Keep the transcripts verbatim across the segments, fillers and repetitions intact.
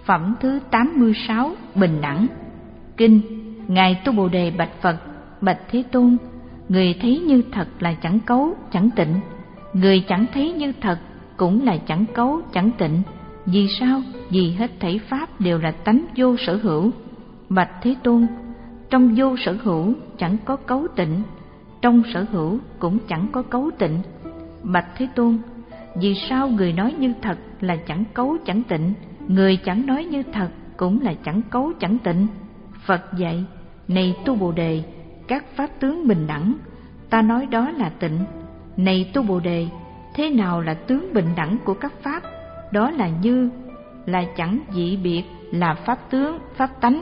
Phẩm thứ tám mươi sáu, bình đẳng. Kinh. Ngài Tu Bồ Đề bạch Phật: Bạch Thế Tôn, người thấy như thật là chẳng cấu chẳng tịnh, người chẳng thấy như thật cũng là chẳng cấu chẳng tịnh. Vì sao? Vì hết thảy pháp đều là tánh vô sở hữu. Bạch Thế Tôn, trong vô sở hữu chẳng có cấu tịnh, trong sở hữu cũng chẳng có cấu tịnh. Bạch Thế Tôn, vì sao người nói như thật là chẳng cấu chẳng tịnh, người chẳng nói như thật cũng là chẳng cấu chẳng tịnh? Phật dạy: Này Tu Bồ Đề, các pháp tướng bình đẳng, ta nói đó là tịnh. Này Tu Bồ Đề, thế nào là tướng bình đẳng của các pháp? Đó là như, là chẳng dị biệt, là pháp tướng, pháp tánh,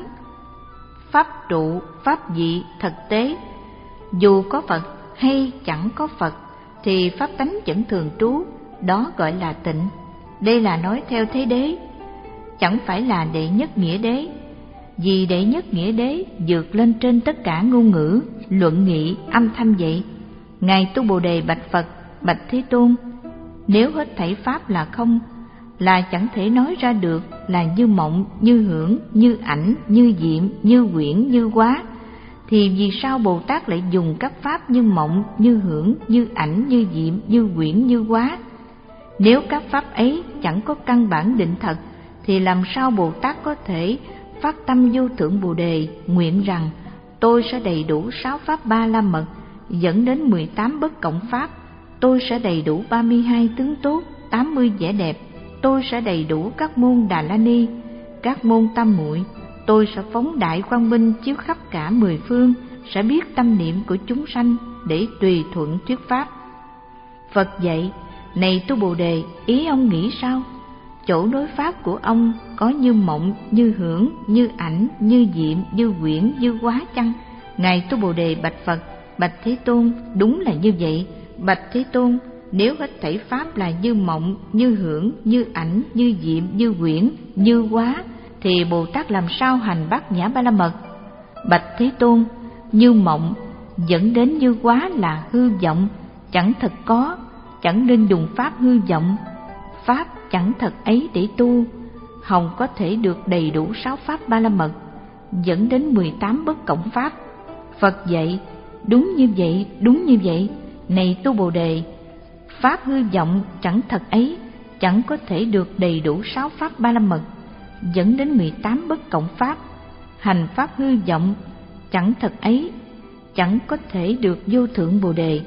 pháp trụ, pháp dị, thực tế. Dù có Phật hay chẳng có Phật thì pháp tánh vẫn thường trú, đó gọi là tịnh. Đây là nói theo thế đế, chẳng phải là đệ nhất nghĩa đế. Vì đệ nhất nghĩa đế vượt lên trên tất cả ngôn ngữ, luận nghị, âm thanh vậy. Ngài Tu Bồ Đề bạch Phật: Bạch Thế Tôn, nếu hết thảy pháp là không, là chẳng thể nói ra được là như mộng, như hưởng, như ảnh, như diệm, như quyển, như hóa, thì vì sao Bồ Tát lại dùng các pháp như mộng, như hưởng, như ảnh, như diệm, như quyển, như hóa? Nếu các pháp ấy chẳng có căn bản định thật, thì làm sao Bồ Tát có thể phát tâm vô thượng Bồ Đề, nguyện rằng tôi sẽ đầy đủ sáu pháp ba la mật, dẫn đến mười tám bất cộng pháp, tôi sẽ đầy đủ ba mươi hai tướng tốt, tám mươi vẻ đẹp, tôi sẽ đầy đủ các môn Đà La Ni, các môn tam muội, tôi sẽ phóng đại quang minh chiếu khắp cả mười phương, sẽ biết tâm niệm của chúng sanh để tùy thuận thuyết pháp. Phật dạy: Này Tu Bồ Đề, ý ông nghĩ sao? Chỗ đối pháp của ông có như mộng, như hưởng, như ảnh, như diệm, như quyển, như hóa chăng? Ngài Tu Bồ Đề bạch Phật: Bạch Thế Tôn, đúng là như vậy. Bạch Thế Tôn, nếu hết thảy pháp là như mộng, như hưởng, như ảnh, như diệm, như quyển, như hóa, thì Bồ Tát làm sao hành bát nhã ba la mật? Bạch Thế Tôn, như mộng dẫn đến như hóa là hư vọng, chẳng thật có, chẳng nên dùng pháp hư vọng. Pháp chẳng thật ấy để tu, hồng có thể được đầy đủ sáu pháp ba la mật, dẫn đến mười tám bất cộng pháp. Phật dạy: Đúng như vậy, đúng như vậy. Này Tu Bồ Đề, pháp hư vọng chẳng thật ấy chẳng có thể được đầy đủ sáu pháp ba la mật, dẫn đến mười tám bất cộng pháp. Hành pháp hư vọng chẳng thật ấy chẳng có thể được vô thượng Bồ Đề.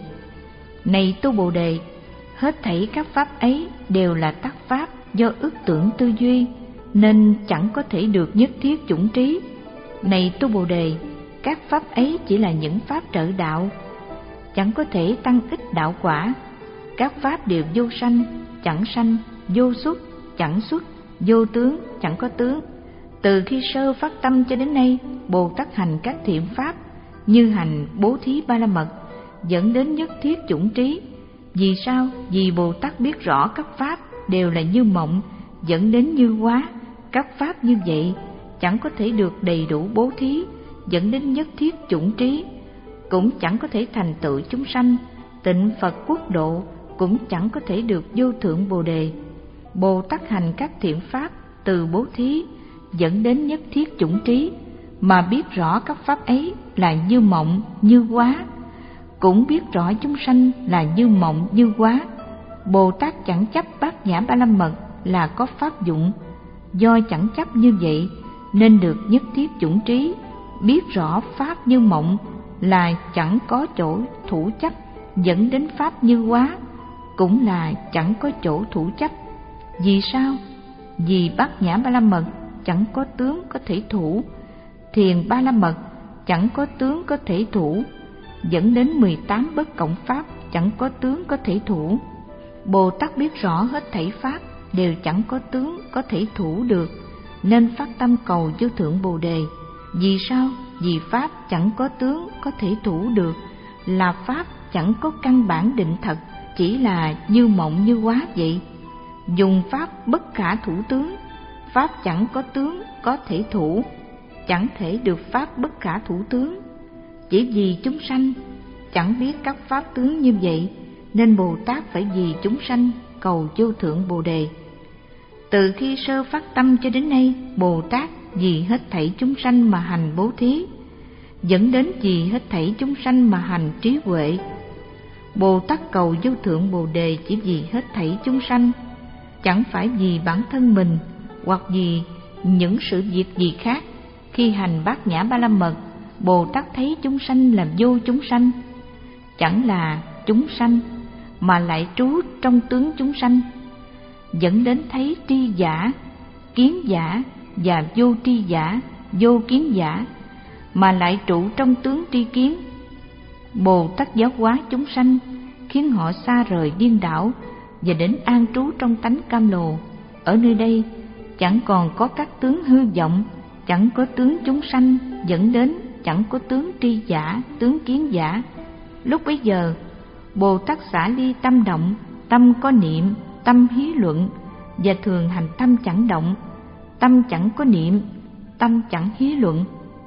Này Tu Bồ Đề, hết thảy các pháp ấy đều là tắc pháp do ức tưởng tư duy, nên chẳng có thể được nhất thiết chủng trí. Này Tu Bồ Đề, các pháp ấy chỉ là những pháp trợ đạo, chẳng có thể tăng ích đạo quả. Các pháp đều vô sanh, chẳng sanh, vô xuất, chẳng xuất, vô tướng, chẳng có tướng. Từ khi sơ phát tâm cho đến nay, Bồ Tát hành các thiện pháp như hành bố thí ba la mật, dẫn đến nhất thiết chủng trí. Vì sao? Vì Bồ Tát biết rõ các pháp đều là như mộng, dẫn đến như hóa. Các pháp như vậy chẳng có thể được đầy đủ bố thí, dẫn đến nhất thiết chủng trí, cũng chẳng có thể thành tựu chúng sanh tịnh Phật quốc độ, cũng chẳng có thể được vô thượng Bồ Đề. Bồ Tát hành các thiện pháp từ bố thí dẫn đến nhất thiết chủng trí, mà biết rõ các pháp ấy là như mộng, như hóa, cũng biết rõ chúng sanh là như mộng, như hóa. Bồ Tát chẳng chấp bát nhã ba la mật là có pháp dụng, do chẳng chấp như vậy nên được nhất thiết chủng trí. Biết rõ pháp như mộng là chẳng có chỗ thủ chấp, dẫn đến pháp như hóa, cũng là chẳng có chỗ thủ chấp. Vì sao? Vì bát nhã ba la mật chẳng có tướng có thể thủ, thiền ba la mật chẳng có tướng có thể thủ, dẫn đến mười tám bất cộng pháp chẳng có tướng có thể thủ. Bồ Tát biết rõ hết thảy pháp đều chẳng có tướng có thể thủ được, nên phát tâm cầu vô thượng Bồ Đề. Vì sao? Vì pháp chẳng có tướng có thể thủ được, là pháp chẳng có căn bản định thật, chỉ là như mộng như hóa vậy. Dùng pháp bất khả thủ tướng, pháp chẳng có tướng có thể thủ, chẳng thể được pháp bất khả thủ tướng. Chỉ vì chúng sanh chẳng biết các pháp tướng như vậy, nên Bồ Tát phải vì chúng sanh cầu vô thượng Bồ Đề. Từ khi sơ phát tâm cho đến nay, Bồ Tát vì hết thảy chúng sanh mà hành bố thí, dẫn đến vì hết thảy chúng sanh mà hành trí huệ. Bồ Tát cầu vô thượng Bồ Đề chỉ vì hết thảy chúng sanh, chẳng phải vì bản thân mình hoặc vì những sự việc gì khác. Khi hành Bát Nhã Ba La Mật, Bồ Tát thấy chúng sanh là vô chúng sanh, chẳng là chúng sanh mà lại trú trong tướng chúng sanh, dẫn đến thấy tri giả, kiến giả và vô tri giả, vô kiến giả mà lại trụ trong tướng tri kiến. Bồ Tát giáo hóa chúng sanh, khiến họ xa rời điên đảo và đến an trú trong tánh cam lồ. Ở nơi đây chẳng còn có các tướng hư vọng, chẳng có tướng chúng sanh, dẫn đến chẳng có tướng tri giả, tướng kiến giả. Lúc bấy giờ, Bồ Tát xả ly tâm động, tâm có niệm, tâm hí luận, và thường hành tâm chẳng động, tâm chẳng có niệm, tâm chẳng hí luận.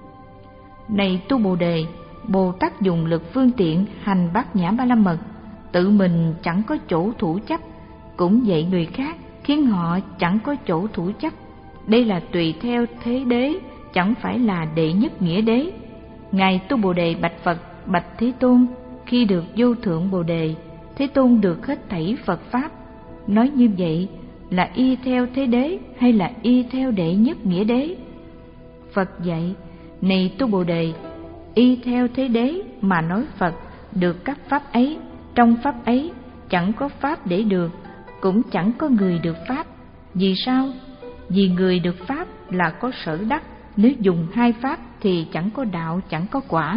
Này tu Bồ Đề, Bồ Tát dùng lực phương tiện hành Bát Nhã Ba La Mật, tự mình chẳng có chỗ thủ chấp, cũng dạy người khác, khiến họ chẳng có chỗ thủ chấp. Đây là tùy theo thế đế, chẳng phải là đệ nhất nghĩa đế. Ngài tu Bồ Đề bạch Phật: bạch Thế Tôn, khi được vô thượng Bồ Đề, Thế Tôn được hết thảy Phật pháp. Nói như vậy là y theo thế đế hay là y theo đệ nhất nghĩa đế? Phật dạy: này tu Bồ Đề, y theo thế đế mà nói Phật được các pháp ấy. Trong pháp ấy chẳng có pháp để được, cũng chẳng có người được pháp. Vì sao? Vì người được pháp là có sở đắc. Nếu dùng hai pháp thì chẳng có đạo, chẳng có quả.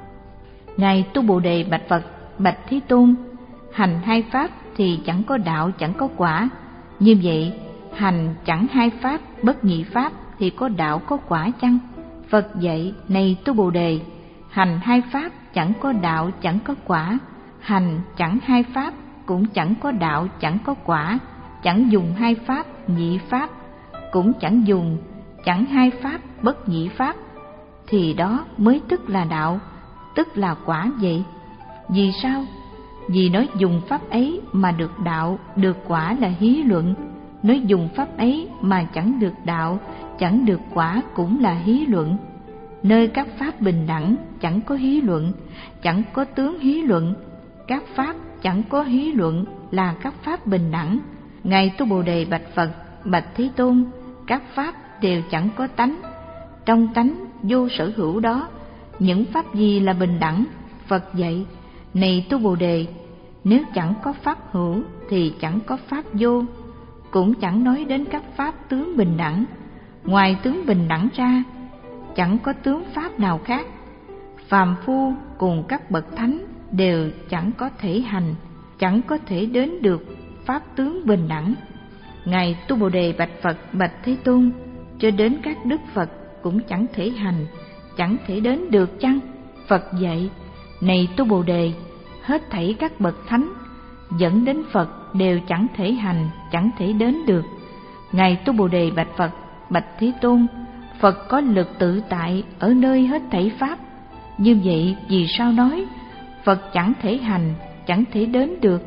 Ngài tu Bồ Đề bạch Phật: bạch Thế Tôn, hành hai pháp thì chẳng có đạo, chẳng có quả. Như vậy, hành chẳng hai pháp, bất nhị pháp thì có đạo, có quả chăng? Phật dạy: này tu Bồ Đề, hành hai pháp chẳng có đạo, chẳng có quả. Hành chẳng hai pháp, cũng chẳng có đạo, chẳng có quả. Chẳng dùng hai pháp, nhị pháp, cũng chẳng dùng chẳng hai pháp, bất nhị pháp, thì đó mới tức là đạo, tức là quả vậy. Vì sao? Vì nói dùng pháp ấy mà được đạo, được quả là hí luận. Nói dùng pháp ấy mà chẳng được đạo, chẳng được quả cũng là hí luận. Nơi các pháp bình đẳng chẳng có hí luận, chẳng có tướng hí luận. Các pháp chẳng có hí luận là các pháp bình đẳng. Ngài tu Bồ Đề bạch Phật: bạch Thế Tôn, các pháp đều chẳng có tánh. Trong tánh vô sở hữu đó, những pháp gì là bình đẳng? Phật dạy: này tu Bồ Đề, nếu chẳng có pháp hữu thì chẳng có pháp vô, cũng chẳng nói đến các pháp tướng bình đẳng. Ngoài tướng bình đẳng ra, chẳng có tướng pháp nào khác. Phàm phu cùng các bậc thánh đều chẳng có thể hành, chẳng có thể đến được pháp tướng bình đẳng. Ngài tu Bồ Đề bạch Phật: bạch Thế Tôn, cho đến các đức Phật cũng chẳng thể hành, chẳng thể đến được chăng? Phật dạy: này tu Bồ Đề, hết thảy các bậc thánh dẫn đến Phật đều chẳng thể hành, chẳng thể đến được. Ngài tu Bồ Đề bạch Phật: bạch Thế Tôn, Phật có lực tự tại ở nơi hết thảy pháp. Như vậy vì sao nói Phật chẳng thể hành, chẳng thể đến được?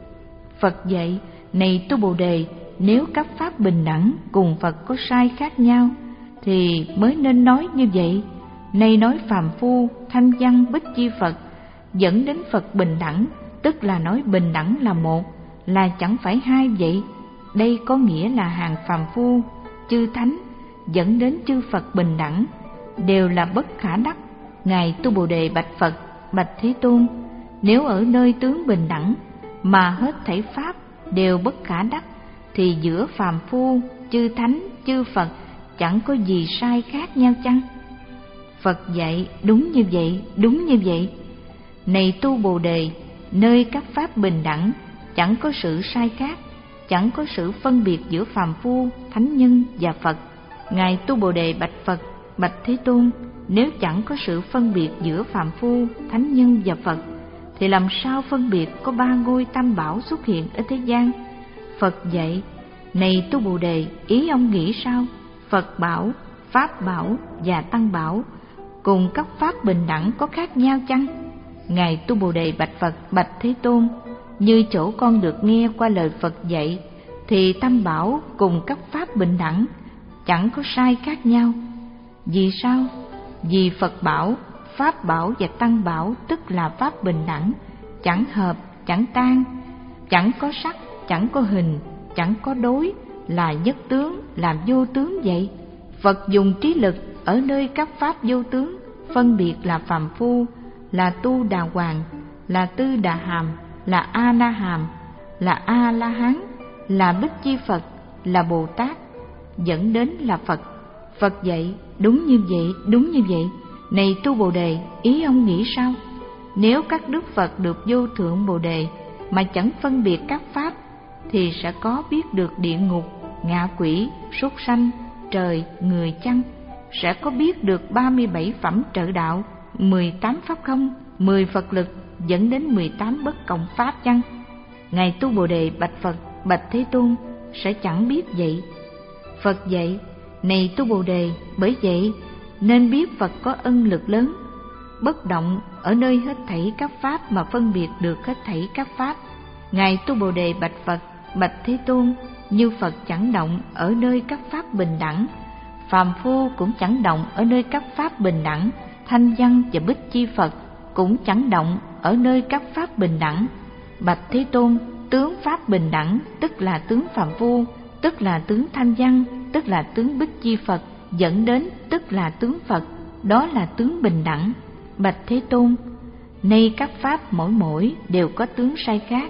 Phật dạy: này tu Bồ Đề, nếu các pháp bình đẳng cùng Phật có sai khác nhau thì mới nên nói như vậy. Nay nói phàm phu thanh văn bích chi Phật dẫn đến Phật bình đẳng, tức là nói bình đẳng là một, là chẳng phải hai vậy. Đây có nghĩa là hàng phàm phu, chư thánh dẫn đến chư Phật bình đẳng đều là bất khả đắc. Ngài tu Bồ Đề bạch Phật: bạch Thế Tôn, nếu ở nơi tướng bình đẳng mà hết thảy pháp đều bất khả đắc thì giữa phàm phu, chư thánh, chư Phật chẳng có gì sai khác nhau chăng? Phật dạy: đúng như vậy, đúng như vậy. Này tu Bồ Đề, nơi các pháp bình đẳng chẳng có sự sai khác, chẳng có sự phân biệt giữa phàm phu, thánh nhân và Phật. Ngài tu Bồ Đề bạch Phật: bạch Thế Tôn, nếu chẳng có sự phân biệt giữa phàm phu, thánh nhân và Phật thì làm sao phân biệt có ba ngôi tam bảo xuất hiện ở thế gian? Phật dạy: này tu Bồ Đề, ý ông nghĩ sao? Phật bảo, Pháp bảo và Tăng bảo cùng các pháp bình đẳng có khác nhau chăng? Ngài tu Bồ Đề bạch Phật: bạch Thế Tôn, như chỗ con được nghe qua lời Phật dạy thì tam bảo cùng các pháp bình đẳng, chẳng có sai khác nhau. Vì sao? Vì Phật bảo, Pháp bảo và Tăng bảo tức là pháp bình đẳng, chẳng hợp, chẳng tan, chẳng có sắc, chẳng có hình, chẳng có đối, là nhất tướng, làm vô tướng vậy. Phật dùng trí lực ở nơi các pháp vô tướng, phân biệt là phàm phu, là tu đà hoàng, là tư đà hàm, là a na hàm, là a la hán, là bích chi Phật, là Bồ Tát, dẫn đến là Phật. Phật dạy đúng như vậy, đúng như vậy. Này tu Bồ Đề, ý ông nghĩ sao? Nếu các đức Phật được vô thượng Bồ Đề mà chẳng phân biệt các pháp, thì sẽ có biết được địa ngục, ngạ quỷ, súc sanh, trời, người chăng? Sẽ có biết được ba mươi bảy phẩm trợ đạo, mười tám pháp không, mười Phật lực, dẫn đến mười tám bất cộng pháp chăng? Ngài tu Bồ Đề bạch Phật, bạch Thế Tôn, sẽ chẳng biết vậy. Phật dạy, này tu Bồ Đề, bởi vậy nên biết Phật có ân lực lớn, bất động ở nơi hết thảy các pháp mà phân biệt được hết thảy các pháp. Ngài tu Bồ Đề bạch Phật, bạch Thế Tôn, như Phật chẳng động ở nơi các pháp bình đẳng, phàm phu cũng chẳng động ở nơi các pháp bình đẳng, thanh văn và bích chi Phật cũng chẳng động ở nơi các pháp bình đẳng. Bạch Thế Tôn, tướng pháp bình đẳng tức là tướng phàm phu, tức là tướng thanh văn, tức là tướng bích chi Phật, dẫn đến tức là tướng Phật, đó là tướng bình đẳng. Bạch Thế Tôn, nay các pháp mỗi mỗi đều có tướng sai khác,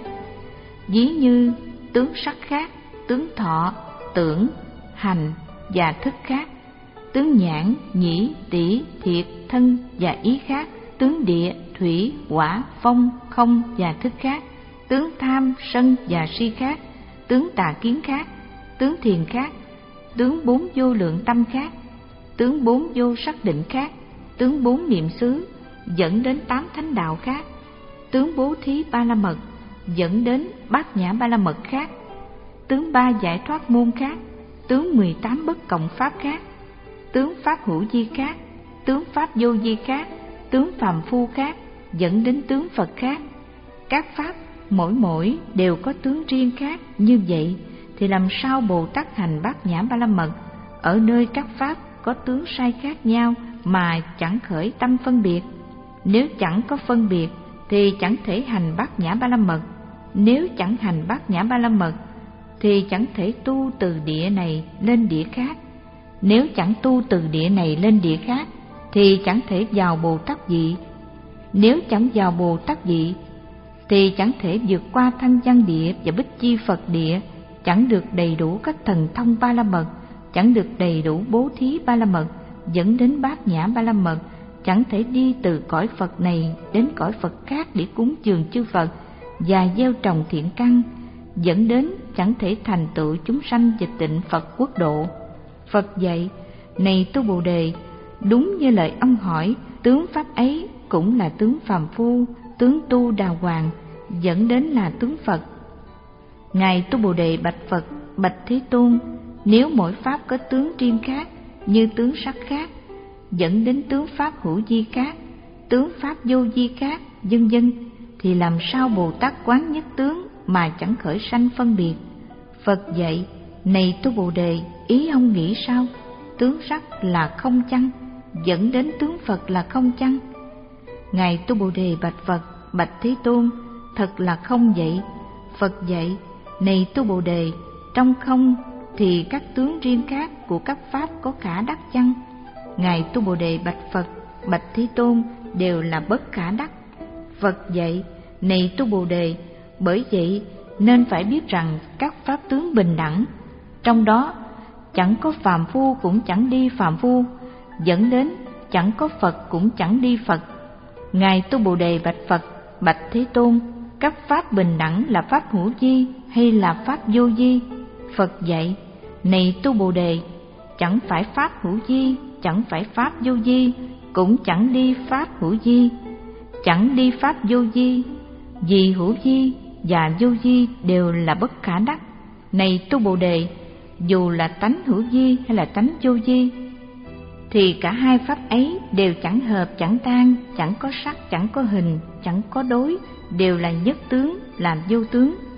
ví như tướng sắc khác, tướng thọ, tưởng, hành và thức khác, tướng nhãn, nhĩ, tỷ, thiệt, thân và ý khác, tướng địa, thủy, hỏa, phong, không và thức khác, tướng tham, sân và si khác, tướng tà kiến khác, tướng thiền khác, tướng bốn vô lượng tâm khác, tướng bốn vô sắc định khác, tướng bốn niệm xứ, dẫn đến tám thánh đạo khác, tướng bố thí ba la mật, dẫn đến bát nhã ba la mật khác, tướng ba giải thoát môn khác, tướng mười tám bất cộng pháp khác, tướng pháp hữu vi khác, tướng pháp vô vi khác, tướng phàm phu khác, dẫn đến tướng Phật khác. Các pháp mỗi mỗi đều có tướng riêng khác như vậy, thì làm sao Bồ Tát hành bát nhã ba la mật ở nơi các pháp có tướng sai khác nhau mà chẳng khởi tâm phân biệt? Nếu chẳng có phân biệt thì chẳng thể hành bát nhã ba la mật. Nếu chẳng hành bát nhã ba la mật thì chẳng thể tu từ địa này lên địa khác. Nếu chẳng tu từ địa này lên địa khác thì chẳng thể vào Bồ Tát vị. Nếu chẳng vào Bồ Tát vị thì chẳng thể vượt qua thanh văn địa và bích chi Phật địa, chẳng được đầy đủ các thần thông ba la mật, chẳng được đầy đủ bố thí ba la mật, dẫn đến bát nhã ba la mật, chẳng thể đi từ cõi Phật này đến cõi Phật khác để cúng dường chư Phật và gieo trồng thiện căn, dẫn đến chẳng thể thành tựu chúng sanh và tịnh Phật quốc độ. Phật dạy, này tu Bồ Đề, đúng như lời ông hỏi, tướng pháp ấy cũng là tướng phàm phu, tướng tu đà hoàng, dẫn đến là tướng Phật. Ngài tu Bồ Đề bạch Phật, bạch Thế Tôn, nếu mỗi pháp có tướng riêng khác, như tướng sắc khác, dẫn đến tướng pháp hữu vi khác, tướng pháp vô vi khác, vân vân, thì làm sao Bồ Tát quán nhất tướng mà chẳng khởi sanh phân biệt? Phật dạy, này tu Bồ Đề, ý ông nghĩ sao? Tướng sắc là không chăng, dẫn đến tướng Phật là không chăng? Ngài tu Bồ Đề bạch Phật, bạch Thế Tôn, thật là không vậy. Phật dạy, này tu Bồ Đề, trong không thì các tướng riêng khác của các pháp có khả đắc chăng? Ngài tu Bồ Đề bạch Phật, bạch Thế Tôn, đều là bất khả đắc. Phật dạy, này tu Bồ Đề, bởi vậy nên phải biết rằng các pháp tướng bình đẳng, trong đó chẳng có phàm phu cũng chẳng đi phàm phu, dẫn đến chẳng có Phật cũng chẳng đi Phật. Ngài tu Bồ Đề bạch Phật, bạch Thế Tôn, các pháp bình đẳng là pháp hữu vi hay là pháp vô vi? Phật dạy, này tu Bồ Đề, chẳng phải pháp hữu vi, chẳng phải pháp vô vi, cũng chẳng đi pháp hữu vi, chẳng đi pháp vô vi, vì hữu vi và vô vi đều là bất khả đắc. Này tu Bồ Đề, dù là tánh hữu vi hay là tánh vô vi, thì cả hai pháp ấy đều chẳng hợp, chẳng tan, chẳng có sắc, chẳng có hình, chẳng có đối, đều là nhất tướng, làm vô tướng.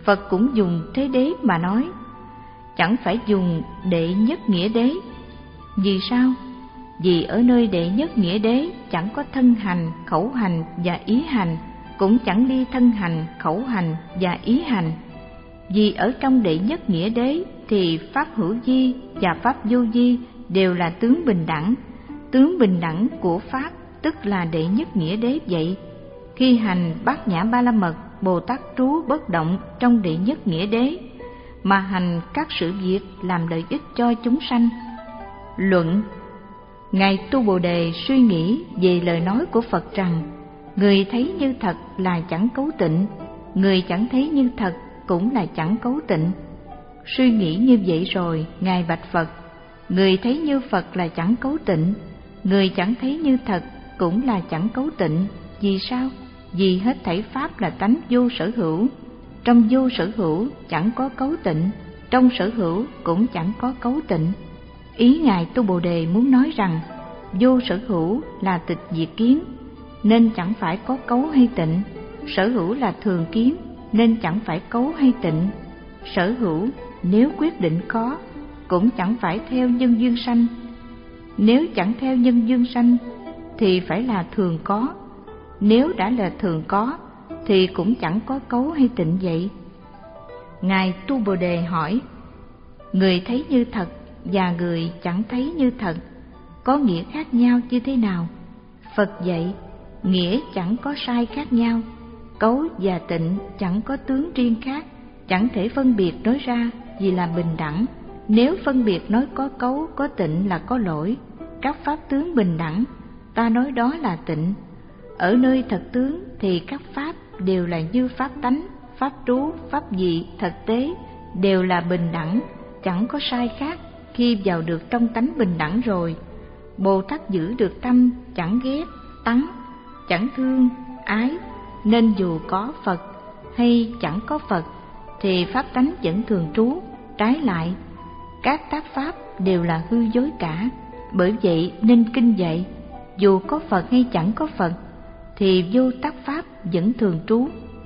Phật cũng dùng thế đế mà nói, chẳng phải dùng đệ nhất nghĩa đế. Vì sao? Vì ở nơi đệ nhất nghĩa đế chẳng có thân hành, khẩu hành và ý hành, cũng chẳng ly thân hành, khẩu hành và ý hành. Vì ở trong đệ nhất nghĩa đế thì pháp hữu vi và pháp vô vi đều là tướng bình đẳng. Tướng bình đẳng của pháp tức là đệ nhất nghĩa đế vậy. Khi hành bát nhã ba la mật, Bồ Tát trú bất động trong đệ nhất nghĩa đế, mà hành các sự việc làm lợi ích cho chúng sanh. Luận: Ngài Tu Bồ Đề suy nghĩ về lời nói của Phật rằng, người thấy như thật là chẳng cấu tịnh, người chẳng thấy như thật cũng là chẳng cấu tịnh. Suy nghĩ như vậy rồi, Ngài bạch Phật, người thấy như Phật là chẳng cấu tịnh, người chẳng thấy như thật cũng là chẳng cấu tịnh. Vì sao? Vì hết thảy pháp là tánh vô sở hữu. Trong vô sở hữu chẳng có cấu tịnh, trong sở hữu cũng chẳng có cấu tịnh. Ý Ngài Tu Bồ Đề muốn nói rằng, vô sở hữu là tịch diệt kiến, nên chẳng phải có cấu hay tịnh. Sở hữu là thường kiến, nên chẳng phải cấu hay tịnh. Sở hữu nếu quyết định có, cũng chẳng phải theo nhân duyên sanh. Nếu chẳng theo nhân duyên sanh thì phải là thường có. Nếu đã là thường có thì cũng chẳng có cấu hay tịnh vậy. Ngài Tu Bồ Đề hỏi, người thấy như thật và người chẳng thấy như thật có nghĩa khác nhau như thế nào? Phật dạy, nghĩa chẳng có sai khác nhau, cấu và tịnh chẳng có tướng riêng khác, chẳng thể phân biệt nói ra vì là bình đẳng. Nếu phân biệt nói có cấu có tịnh là có lỗi. Các pháp tướng bình đẳng, ta nói đó là tịnh. Ở nơi thật tướng thì các pháp đều là như pháp tánh, pháp trú, pháp dị, thực tế đều là bình đẳng, chẳng có sai khác. Khi vào được trong tánh bình đẳng rồi, Bồ Tát giữ được tâm chẳng ghét, tắng, chẳng thương, ái, nên dù có Phật hay chẳng có Phật thì pháp tánh vẫn thường trú. Trái lại, các tác pháp đều là hư dối cả. Bởi vậy nên kinh dạy, dù có Phật hay chẳng có Phật thì vô tác pháp vẫn thường trú.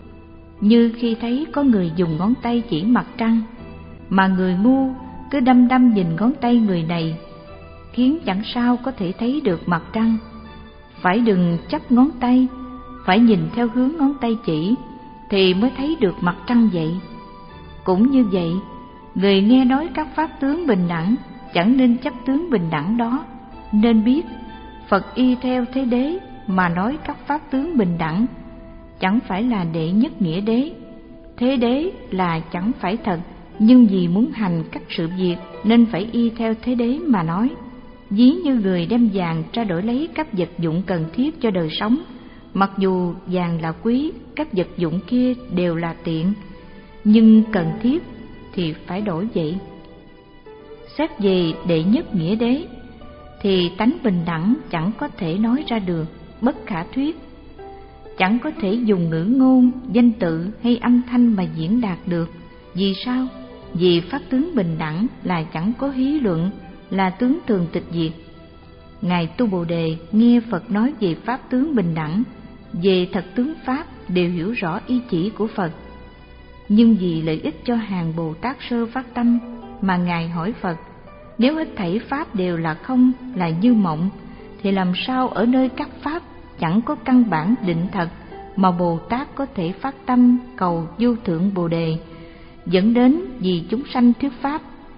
Như khi thấy có người dùng ngón tay chỉ mặt trăng, mà người ngu cứ đăm đăm nhìn ngón tay người này, khiến chẳng sao có thể thấy được mặt trăng. Phải đừng chấp ngón tay, phải nhìn theo hướng ngón tay chỉ thì mới thấy được mặt trăng vậy. Cũng như vậy, người nghe nói các pháp tướng bình đẳng chẳng nên chấp tướng bình đẳng đó. Nên biết Phật y theo thế đế mà nói các pháp tướng bình đẳng, chẳng phải là đệ nhất nghĩa đế. Thế đế là chẳng phải thật, nhưng vì muốn hành các sự việc nên phải y theo thế đế mà nói. Ví như người đem vàng ra đổi lấy các vật dụng cần thiết cho đời sống, mặc dù vàng là quý, các vật dụng kia đều là tiện, nhưng cần thiết thì phải đổi vậy. Xét về đệ nhất nghĩa đế thì tánh bình đẳng chẳng có thể nói ra được, bất khả thuyết. Chẳng có thể dùng ngữ ngôn, danh tự hay âm thanh mà diễn đạt được. Vì sao? Vì pháp tướng bình đẳng là chẳng có hí luận, là tướng thường tịch diệt. Ngài Tu Bồ Đề nghe Phật nói về pháp tướng bình đẳng, về thật tướng pháp đều hiểu rõ ý chỉ của Phật. Nhưng vì lợi ích cho hàng Bồ Tát sơ phát tâm mà Ngài hỏi Phật, nếu hết thảy pháp đều là không, là như mộng, thì làm sao ở nơi các pháp chẳng có căn bản định thật mà Bồ Tát có thể phát tâm cầu vô thượng Bồ Đề, dẫn đến vì chúng sanh thuyết pháp?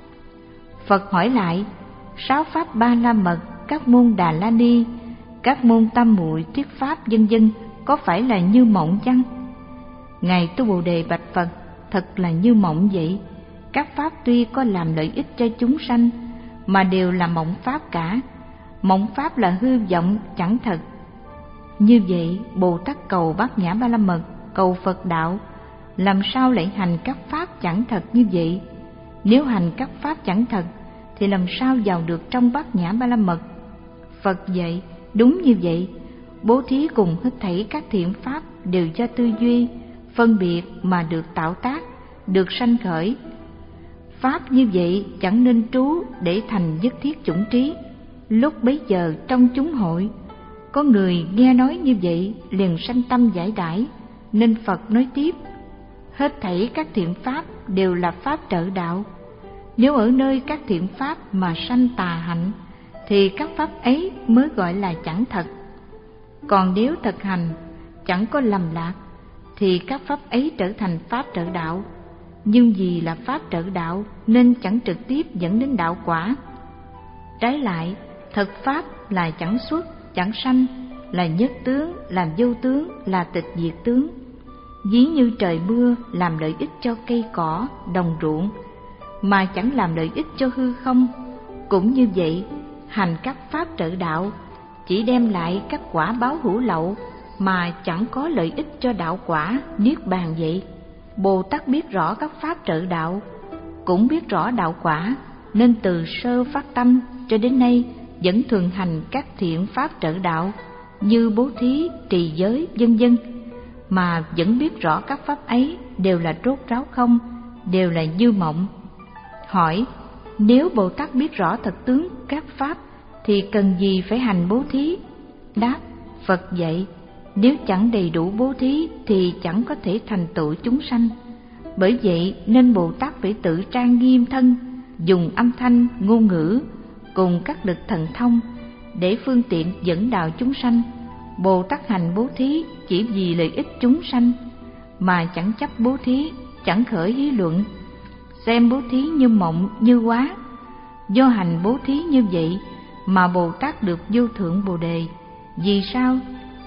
Phật hỏi lại, sáu pháp ba la mật, các môn Đà La Ni, các môn tam muội thuyết pháp vân vân có phải là như mộng chăng? Ngài Tu Bồ Đề bạch Phật, thật là như mộng vậy. Các pháp tuy có làm lợi ích cho chúng sanh mà đều là mộng pháp cả. Mộng pháp là hư vọng chẳng thật. Như vậy Bồ Tát cầu bát nhã ba la mật, cầu Phật đạo, làm sao lại hành các pháp chẳng thật như vậy? Nếu hành các pháp chẳng thật thì làm sao vào được trong bát nhã ba la mật? Phật dạy, đúng như vậy. Bố thí cùng hết thảy các thiện pháp đều do tư duy phân biệt mà được tạo tác, được sanh khởi. Pháp như vậy chẳng nên trú để thành nhất thiết chủng trí. Lúc bấy giờ trong chúng hội, có người nghe nói như vậy liền sanh tâm giải đãi, nên Phật nói tiếp, hết thảy các thiện pháp đều là pháp trợ đạo. Nếu ở nơi các thiện pháp mà sanh tà hạnh, thì các pháp ấy mới gọi là chẳng thật. Còn nếu thực hành chẳng có lầm lạc, thì các pháp ấy trở thành pháp trợ đạo. Nhưng vì là pháp trợ đạo nên chẳng trực tiếp dẫn đến đạo quả. Trái lại, thật pháp là chẳng xuất, chẳng sanh, là nhất tướng, làm vô tướng, là tịch diệt tướng. Ví như trời mưa làm lợi ích cho cây cỏ, đồng ruộng, mà chẳng làm lợi ích cho hư không. Cũng như vậy, hành các pháp trợ đạo chỉ đem lại các quả báo hữu lậu, mà chẳng có lợi ích cho đạo quả niết bàn vậy. Bồ Tát biết rõ các pháp trợ đạo, cũng biết rõ đạo quả, nên từ sơ phát tâm cho đến nay vẫn thường hành các thiện pháp trợ đạo như bố thí, trì giới, vân vân, mà vẫn biết rõ các pháp ấy đều là rốt ráo không, đều là như mộng. Hỏi: nếu Bồ Tát biết rõ thật tướng các pháp thì cần gì phải hành bố thí? Đáp: Phật dạy, nếu chẳng đầy đủ bố thí thì chẳng có thể thành tựu chúng sanh. Bởi vậy nên Bồ Tát phải tự trang nghiêm thân, dùng âm thanh, ngôn ngữ cùng các lực thần thông để phương tiện dẫn đạo chúng sanh. Bồ Tát hành bố thí chỉ vì lợi ích chúng sanh, mà chẳng chấp bố thí, chẳng khởi ý luận, xem bố thí như mộng như hóa. Do hành bố thí như vậy mà Bồ Tát được vô thượng Bồ đề. Vì sao?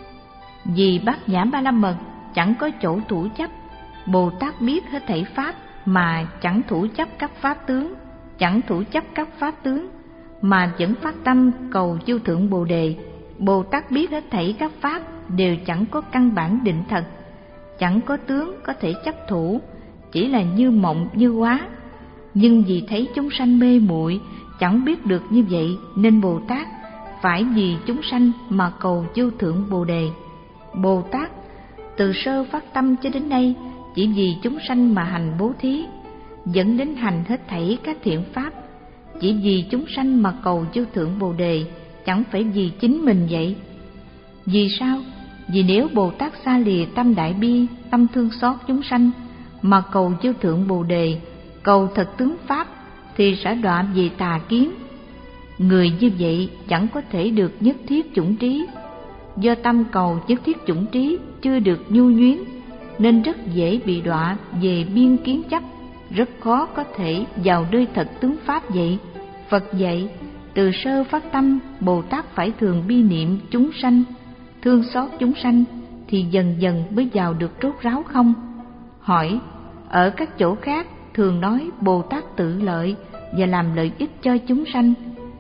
Vì Bát Nhã Ba La Mật chẳng có chỗ thủ chấp. Bồ Tát biết hết thảy pháp mà chẳng thủ chấp các pháp tướng, chẳng thủ chấp các pháp tướng mà vẫn phát tâm cầu vô thượng Bồ đề. Bồ Tát biết hết thảy các pháp đều chẳng có căn bản định thật, chẳng có tướng có thể chấp thủ, chỉ là như mộng như hóa. Nhưng vì thấy chúng sanh mê muội chẳng biết được như vậy, nên Bồ Tát phải vì chúng sanh mà cầu vô thượng Bồ đề. Bồ Tát từ sơ phát tâm cho đến nay chỉ vì chúng sanh mà hành bố thí, dẫn đến hành hết thảy các thiện pháp. Chỉ vì chúng sanh mà cầu vô thượng Bồ đề, chẳng phải vì chính mình vậy. Vì sao? Vì nếu Bồ Tát xa lìa tâm đại bi, tâm thương xót chúng sanh mà cầu vô thượng Bồ đề, cầu thật tướng pháp, thì sẽ đọa về tà kiến. Người như vậy chẳng có thể được nhất thiết chủng trí. Do tâm cầu nhất thiết chủng trí chưa được nhu nhuyến, nên rất dễ bị đọa về biên kiến chấp, rất khó có thể vào nơi thật tướng pháp vậy. Phật dạy, từ sơ phát tâm, Bồ Tát phải thường bi niệm chúng sanh, thương xót chúng sanh, thì dần dần mới vào được rốt ráo không. Hỏi: ở các chỗ khác thường nói Bồ Tát tự lợi và làm lợi ích cho chúng sanh,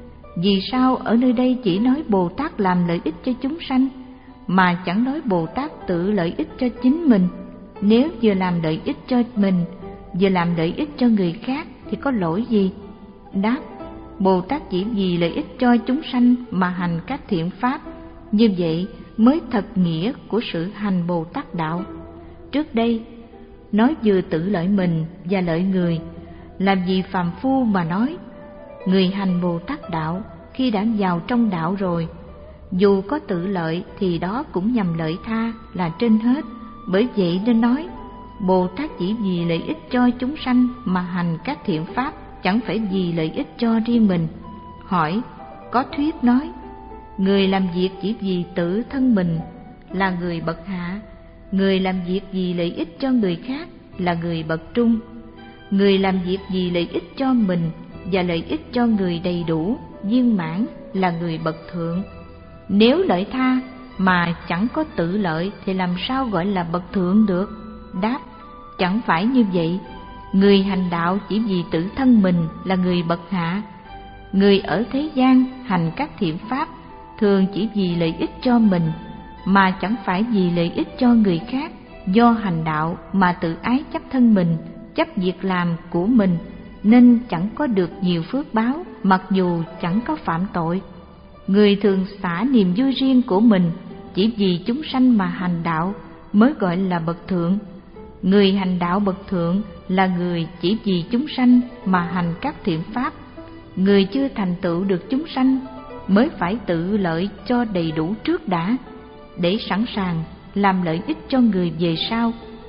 vì sao ở nơi đây chỉ nói Bồ Tát làm lợi ích cho chúng sanh, mà chẳng nói Bồ Tát tự lợi ích cho chính mình? Nếu vừa làm lợi ích cho mình, vừa làm lợi ích cho người khác thì có lỗi gì? Đáp: Bồ Tát chỉ vì lợi ích cho chúng sanh mà hành các thiện pháp, như vậy mới thật nghĩa của sự hành Bồ Tát đạo. Trước đây nói vừa tự lợi mình và lợi người, làm gì phàm phu mà nói. Người hành Bồ Tát đạo khi đã vào trong đạo rồi, dù có tự lợi thì đó cũng nhằm lợi tha là trên hết. Bởi vậy nên nói Bồ Tát chỉ vì lợi ích cho chúng sanh mà hành các thiện pháp, chẳng phải vì lợi ích cho riêng mình. Hỏi: có thuyết nói người làm việc chỉ vì tự thân mình là người bậc hạ, người làm việc vì lợi ích cho người khác là người bậc trung, người làm việc vì lợi ích cho mình và lợi ích cho người đầy đủ viên mãn là người bậc thượng. Nếu lợi tha mà chẳng có tự lợi thì làm sao gọi là bậc thượng được? Đáp: chẳng phải như vậy. Người hành đạo chỉ vì tự thân mình là người bậc hạ. Người ở thế gian hành các thiện pháp thường chỉ vì lợi ích cho mình, mà chẳng phải vì lợi ích cho người khác. Do hành đạo mà tự ái chấp thân mình, chấp việc làm của mình, nên chẳng có được nhiều phước báo, mặc dù chẳng có phạm tội. Người thường xả niềm vui riêng của mình chỉ vì chúng sanh mà hành đạo mới gọi là bậc thượng. Người hành đạo bậc thượng là người chỉ vì chúng sanh mà hành các thiện pháp. Người chưa thành tựu được chúng sanh mới phải tự lợi cho đầy đủ trước đã, để sẵn sàng làm lợi ích cho người về sau.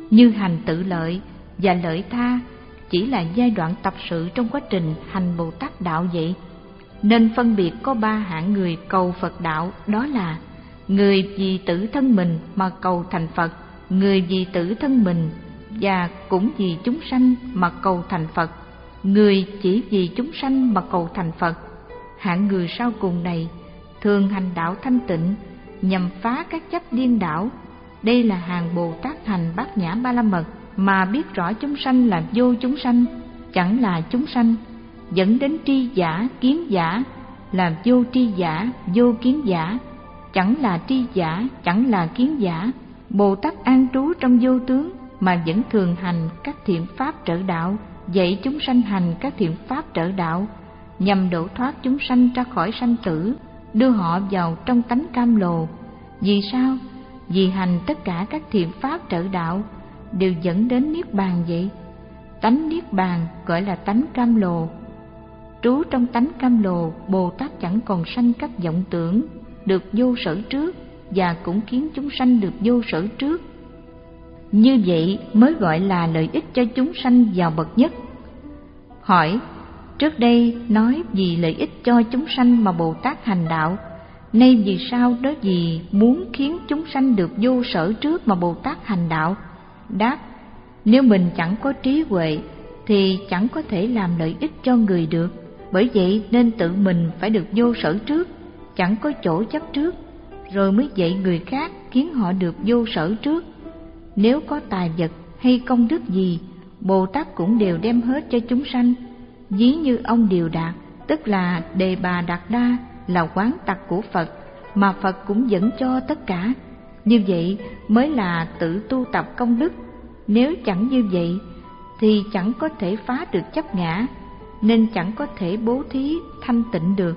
như hành tự lợi và lợi tha chỉ là giai đoạn tập sự trong quá trình hành Bồ Tát đạo vậy. Nên phân biệt có ba hạng người cầu Phật đạo, đó là người vì tự thân mình mà cầu thành Phật, người vì tự thân mình và cũng vì chúng sanh mà cầu thành Phật, người chỉ vì chúng sanh mà cầu thành Phật. Hạng người sau cùng này thường hành đạo thanh tịnh nhằm phá các chấp điên đảo. Đây là hàng Bồ Tát hành Bát Nhã Ba La Mật mà biết rõ chúng sanh là vô chúng sanh, chẳng là chúng sanh, dẫn đến tri giả, kiến giả, là vô tri giả, vô kiến giả, chẳng là tri giả, chẳng là kiến giả. Bồ Tát an trú trong vô tướng mà vẫn thường hành các thiện pháp trợ đạo, dạy chúng sanh hành các thiện pháp trợ đạo, nhằm độ thoát chúng sanh ra khỏi sanh tử, đưa họ vào trong tánh cam lồ. Vì sao? Vì hành tất cả các thiện pháp trợ đạo đều dẫn đến niết bàn vậy. Tánh niết bàn gọi là tánh cam lồ. Trú trong tánh cam lồ, Bồ Tát chẳng còn sanh các vọng tưởng được vô sở trước, và cũng khiến chúng sanh được vô sở trước. Như vậy mới gọi là lợi ích cho chúng sanh vào bậc nhất. Hỏi: trước đây nói vì lợi ích cho chúng sanh mà Bồ Tát hành đạo, nay vì sao đó vì muốn khiến chúng sanh được vô sở trước mà Bồ Tát hành đạo? Đáp: nếu mình chẳng có trí huệ thì chẳng có thể làm lợi ích cho người được. Bởi vậy nên tự mình phải được vô sở trước, chẳng có chỗ chấp trước, rồi mới dạy người khác khiến họ được vô sở trước. Nếu có tài vật hay công đức gì, Bồ Tát cũng đều đem hết cho chúng sanh. Ví như ông Điều Đạt, tức là Đề Bà Đạt Đa, là quán tặc của Phật, mà Phật cũng dẫn cho tất cả. Như vậy mới là tự tu tập công đức. Nếu chẳng như vậy thì chẳng có thể phá được chấp ngã, nên chẳng có thể bố thí thanh tịnh được.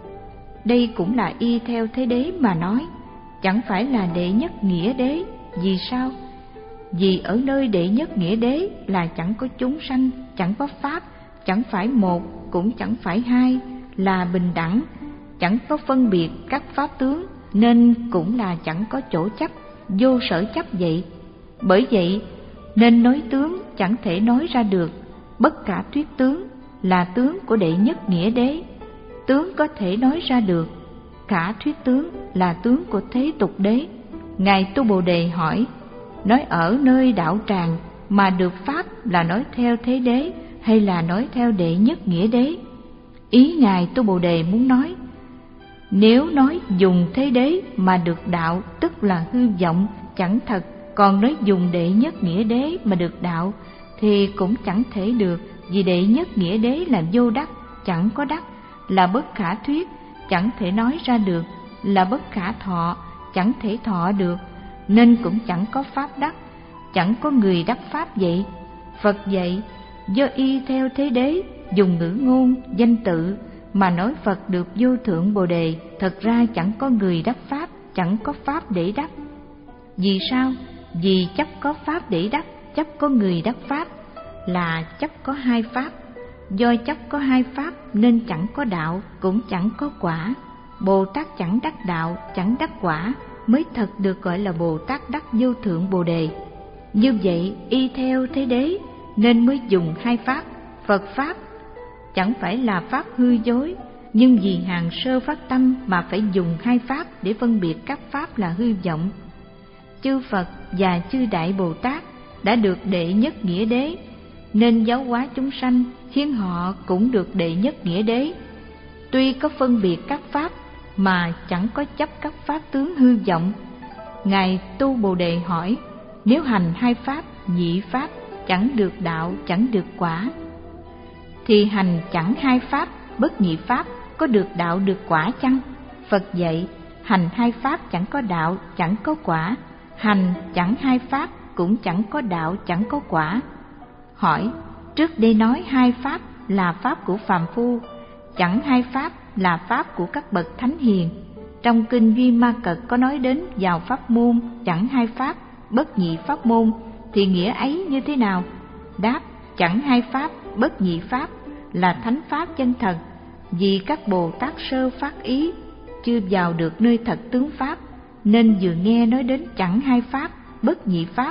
Đây cũng là y theo thế đế mà nói, chẳng phải là đệ nhất nghĩa đế. Vì sao? Vì ở nơi đệ nhất nghĩa đế là chẳng có chúng sanh, chẳng có pháp, chẳng phải một cũng chẳng phải hai, là bình đẳng, chẳng có phân biệt các pháp tướng, nên cũng là chẳng có chỗ chấp, vô sở chấp vậy. Bởi vậy nên nói tướng chẳng thể nói ra được. Bất khả thuyết tướng là tướng của đệ nhất nghĩa đế, tướng có thể nói ra được. Khả thuyết tướng là tướng của thế tục đế. Ngài Tu Bồ Đề hỏi: nói ở nơi đạo tràng mà được pháp là nói theo thế đế hay là nói theo đệ nhất nghĩa đế? Ý Ngài Tu Bồ Đề muốn nói, nếu nói dùng thế đế mà được đạo tức là hư vọng, chẳng thật. Còn nói dùng đệ nhất nghĩa đế mà được đạo thì cũng chẳng thể được, vì đệ nhất nghĩa đế là vô đắc, chẳng có đắc, là bất khả thuyết, chẳng thể nói ra được, là bất khả thọ, chẳng thể thọ được, nên cũng chẳng có pháp đắc, chẳng có người đắc pháp vậy. Phật dạy do y theo thế đế, dùng ngữ ngôn, danh tự mà nói Phật được vô thượng Bồ Đề. Thật ra chẳng có người đắc pháp, chẳng có pháp để đắc. Vì sao? Vì chấp có pháp để đắc, chấp có người đắc pháp, là chấp có hai pháp. Do chấp có hai pháp nên chẳng có đạo, cũng chẳng có quả. Bồ Tát chẳng đắc đạo, chẳng đắc quả, mới thật được gọi là Bồ Tát đắc vô thượng Bồ Đề. Như vậy y theo thế đế nên mới dùng hai pháp. Phật pháp chẳng phải là pháp hư dối, nhưng vì hàng sơ phát tâm mà phải dùng hai pháp để phân biệt các pháp là hư vọng. Chư Phật và chư Đại Bồ Tát đã được đệ nhất nghĩa đế, nên giáo hóa chúng sanh khiến họ cũng được đệ nhất nghĩa đế. Tuy có phân biệt các pháp mà chẳng có chấp các pháp tướng hư vọng. Ngài Tu Bồ Đề hỏi: nếu hành hai pháp, nhị pháp, chẳng được đạo, chẳng được quả, thì hành chẳng hai pháp, bất nhị pháp, có được đạo được quả chăng? Phật dạy: hành hai pháp chẳng có đạo, chẳng có quả, hành chẳng hai pháp cũng chẳng có đạo, chẳng có quả. Hỏi: trước đây nói hai pháp là pháp của phàm phu, chẳng hai pháp là pháp của các bậc thánh hiền. Trong kinh Duy Ma Cật có nói đến vào pháp môn chẳng hai pháp, bất nhị pháp môn, thì nghĩa ấy như thế nào? Đáp: chẳng hai pháp, bất nhị pháp là thánh pháp chân thật, vì các Bồ Tát sơ phát ý chưa vào được nơi thật tướng pháp, nên vừa nghe nói đến chẳng hai pháp, bất nhị pháp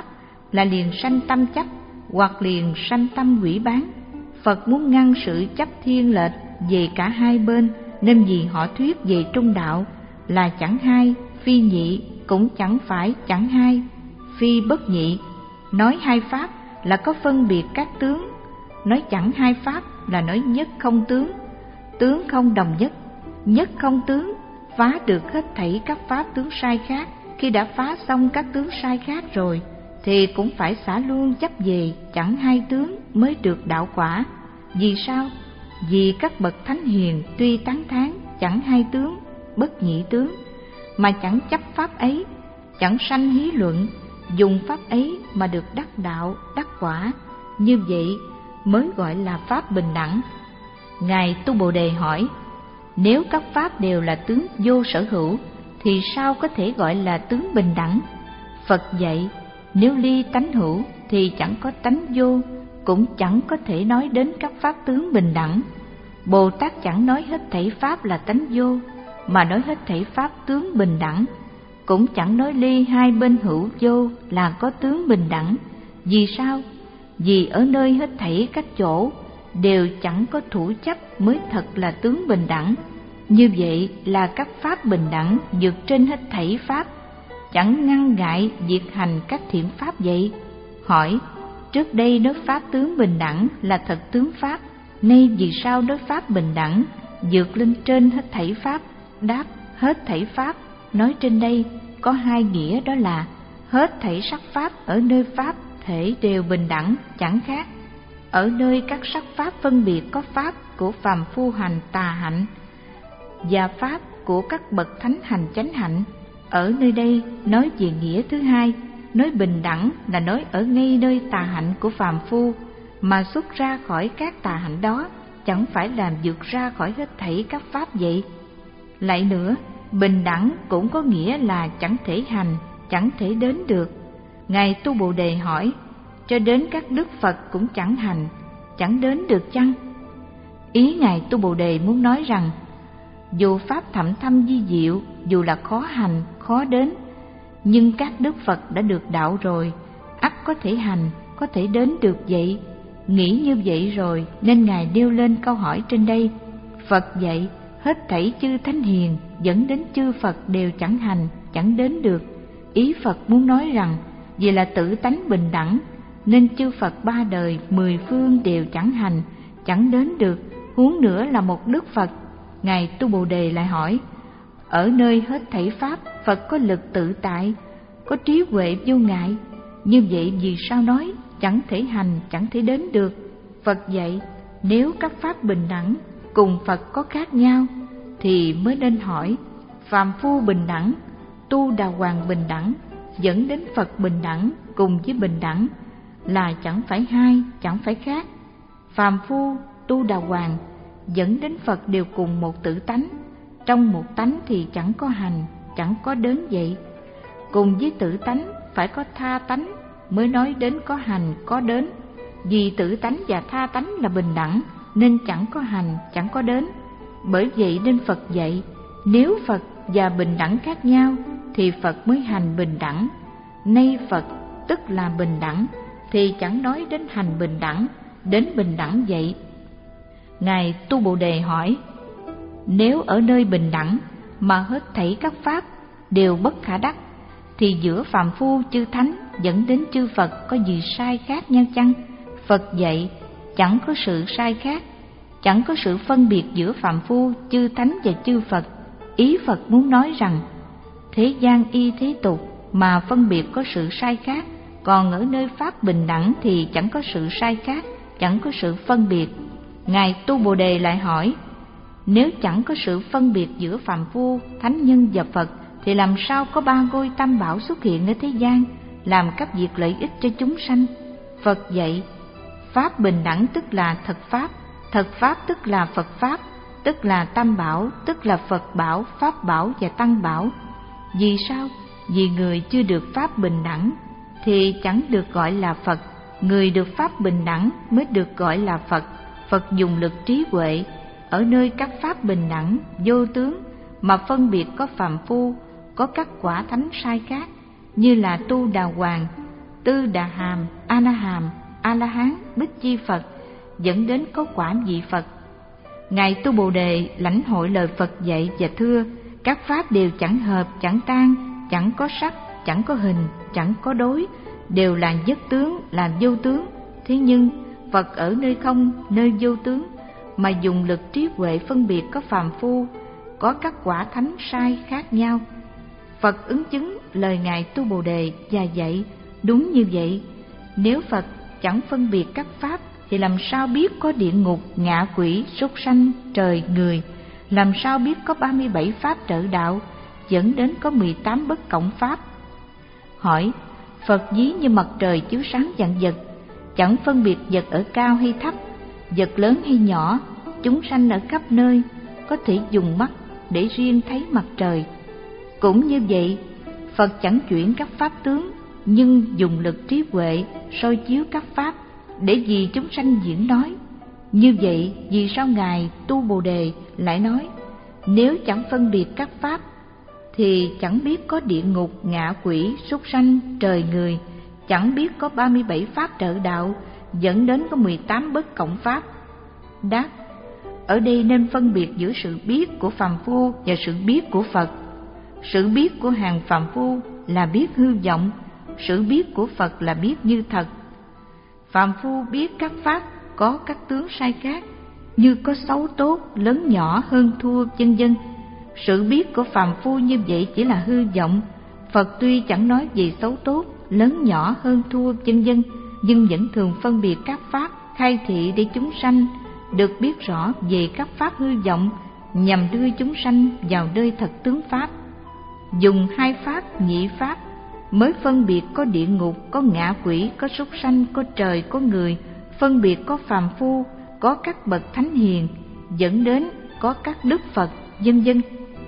là liền sanh tâm chấp, hoặc liền sanh tâm quỷ bán. Phật muốn ngăn sự chấp thiên lệch về cả hai bên, nên vì họ thuyết về trung đạo là chẳng hai, phi nhị, cũng chẳng phải chẳng hai, phi bất nhị. Nói hai pháp là có phân biệt các tướng, nói chẳng hai pháp là nói nhất không tướng, tướng không đồng nhất, nhất không tướng, phá được hết thảy các pháp tướng sai khác. Khi đã phá xong các tướng sai khác rồi thì cũng phải xả luôn chấp về chẳng hai tướng mới được đạo quả. Vì sao? Vì các bậc thánh hiền tuy tán thán chẳng hai tướng, bất nhị tướng, mà chẳng chấp pháp ấy, chẳng sanh hí luận, dùng pháp ấy mà được đắc đạo, đắc quả. Như vậy mới gọi là pháp bình đẳng. Ngài Tu Bồ Đề hỏi: nếu các pháp đều là tướng vô sở hữu thì sao có thể gọi là tướng bình đẳng? Phật dạy: nếu ly tánh hữu thì chẳng có tánh vô, cũng chẳng có thể nói đến các pháp tướng bình đẳng. Bồ Tát chẳng nói hết thảy pháp là tánh vô, mà nói hết thảy pháp tướng bình đẳng, cũng chẳng nói ly hai bên hữu vô là có tướng bình đẳng. Vì sao? Vì ở nơi hết thảy các chỗ đều chẳng có thủ chấp mới thật là tướng bình đẳng. Như vậy là các pháp bình đẳng vượt trên hết thảy pháp, chẳng ngăn ngại việc hành các thiện pháp vậy. Hỏi: trước đây nói pháp tướng bình đẳng là thật tướng pháp, nay vì sao nói pháp bình đẳng vượt lên trên hết thảy pháp? Đáp: hết thảy pháp nói trên đây có hai nghĩa, đó là hết thảy sắc pháp ở nơi pháp thể đều bình đẳng chẳng khác. Ở nơi các sắc pháp phân biệt có pháp của phàm phu hành tà hạnh và pháp của các bậc thánh hành chánh hạnh. Ở nơi đây nói về nghĩa thứ hai, nói bình đẳng là nói ở ngay nơi tà hạnh của phàm phu mà xuất ra khỏi các tà hạnh đó, chẳng phải làm vượt ra khỏi hết thảy các pháp vậy. Lại nữa, bình đẳng cũng có nghĩa là chẳng thể hành, chẳng thể đến được. Ngài Tu Bồ Đề hỏi: cho đến các đức Phật cũng chẳng hành, chẳng đến được chăng? Ý Ngài Tu Bồ Đề muốn nói rằng, dù pháp thậm thâm vi diệu, dù là khó hành, khó đến, nhưng các đức Phật đã được đạo rồi, ắt có thể hành, có thể đến được vậy. Nghĩ như vậy rồi nên Ngài nêu lên câu hỏi trên đây. Phật dạy hết thảy chư thánh hiền dẫn đến chư Phật đều chẳng hành, chẳng đến được. Ý Phật muốn nói rằng vì là tự tánh bình đẳng nên chư Phật ba đời mười phương đều chẳng hành, chẳng đến được, huống nữa là một đức Phật. Ngài Tu Bồ Đề lại hỏi: ở nơi hết thảy pháp, Phật có lực tự tại, có trí huệ vô ngại, như vậy vì sao nói chẳng thể hành, chẳng thể đến được? Phật dạy nếu các pháp bình đẳng cùng Phật có khác nhau thì mới nên hỏi: phàm phu bình đẳng, tu đà hoàng bình đẳng, dẫn đến Phật bình đẳng cùng với bình đẳng là chẳng phải hai, chẳng phải khác. Phàm phu tu đà hoàng dẫn đến Phật đều cùng một tự tánh, trong một tánh thì chẳng có hành, chẳng có đến vậy. Cùng với tự tánh phải có tha tánh mới nói đến có hành, có đến. Vì tự tánh và tha tánh là bình đẳng nên chẳng có hành, chẳng có đến. Bởi vậy nên Phật dạy nếu Phật và bình đẳng khác nhau thì Phật mới hành bình đẳng. Nay Phật tức là bình đẳng thì chẳng nói đến hành bình đẳng, đến bình đẳng vậy. Ngài Tu Bồ Đề hỏi: nếu ở nơi bình đẳng mà hết thảy các pháp đều bất khả đắc thì giữa phàm phu chư thánh dẫn đến chư Phật có gì sai khác nhau chăng? Phật dạy chẳng có sự sai khác, chẳng có sự phân biệt giữa phàm phu chư thánh và chư Phật. Ý Phật muốn nói rằng thế gian y thế tục mà phân biệt có sự sai khác, còn ở nơi pháp bình đẳng thì chẳng có sự sai khác, chẳng có sự phân biệt. Ngài Tu Bồ Đề lại hỏi: nếu chẳng có sự phân biệt giữa phàm phu, thánh nhân và Phật thì làm sao có ba ngôi tam bảo xuất hiện ở thế gian làm các việc lợi ích cho chúng sanh? Phật dạy pháp bình đẳng tức là thật pháp, thật pháp tức là Phật pháp, tức là tam bảo, tức là Phật bảo, pháp bảo và tăng bảo. Vì sao? Vì người chưa được pháp bình đẳng thì chẳng được gọi là Phật, người được pháp bình đẳng mới được gọi là Phật. Phật dùng lực trí huệ ở nơi các pháp bình đẳng vô tướng mà phân biệt có phàm phu, có các quả thánh sai khác, như là tu đà hoàng Tư Đà Hàm, A La Hàm, A La Hán, Bích Chi Phật, dẫn đến có quả vị Phật. Ngài Tu Bồ Đề lãnh hội lời Phật dạy và thưa: các pháp đều chẳng hợp, chẳng tan, chẳng có sắc, chẳng có hình, chẳng có đối, đều là nhất tướng, là vô tướng. Thế nhưng Phật ở nơi không, nơi vô tướng, mà dùng lực trí huệ phân biệt có phàm phu, có các quả thánh sai khác nhau. Phật ứng chứng lời Ngài Tu Bồ Đề và dạy đúng như vậy. Nếu Phật chẳng phân biệt các pháp thì làm sao biết có địa ngục, ngạ quỷ, súc sanh, trời, người? Làm sao biết có ba mươi bảy pháp trợ đạo, dẫn đến có mười tám bất cộng pháp? Hỏi: Phật ví như mặt trời chiếu sáng vạn vật, chẳng phân biệt vật ở cao hay thấp, vật lớn hay nhỏ, chúng sanh ở khắp nơi, có thể dùng mắt để riêng thấy mặt trời. Cũng như vậy, Phật chẳng chuyển các pháp tướng, nhưng dùng lực trí huệ soi chiếu các pháp để vì chúng sanh diễn nói. Như vậy, vì sao Ngài Tu Bồ Đề lại nói: nếu chẳng phân biệt các pháp thì chẳng biết có địa ngục, ngạ quỷ, súc sanh, trời, người, chẳng biết có ba mươi bảy pháp trợ đạo, dẫn đến có mười tám bất cộng pháp. Đáp: ở đây nên phân biệt giữa sự biết của phàm phu và sự biết của Phật. Sự biết của hàng phàm phu là biết hư vọng, sự biết của Phật là biết như thật. Phàm phu biết các pháp có các tướng sai khác, như có xấu tốt, lớn nhỏ, hơn thua, vân vân. Sự biết của phàm phu như vậy chỉ là hư vọng. Phật tuy chẳng nói về xấu tốt, lớn nhỏ, hơn thua, vân vân, nhưng vẫn thường phân biệt các pháp, khai thị để chúng sanh được biết rõ về các pháp hư vọng, nhằm đưa chúng sanh vào nơi thật tướng pháp. Dùng hai pháp, nhị pháp mới phân biệt có địa ngục, có ngạ quỷ, có súc sanh, có trời, có người, phân biệt có phàm phu, có các bậc thánh hiền, dẫn đến có các đức Phật, vân vân.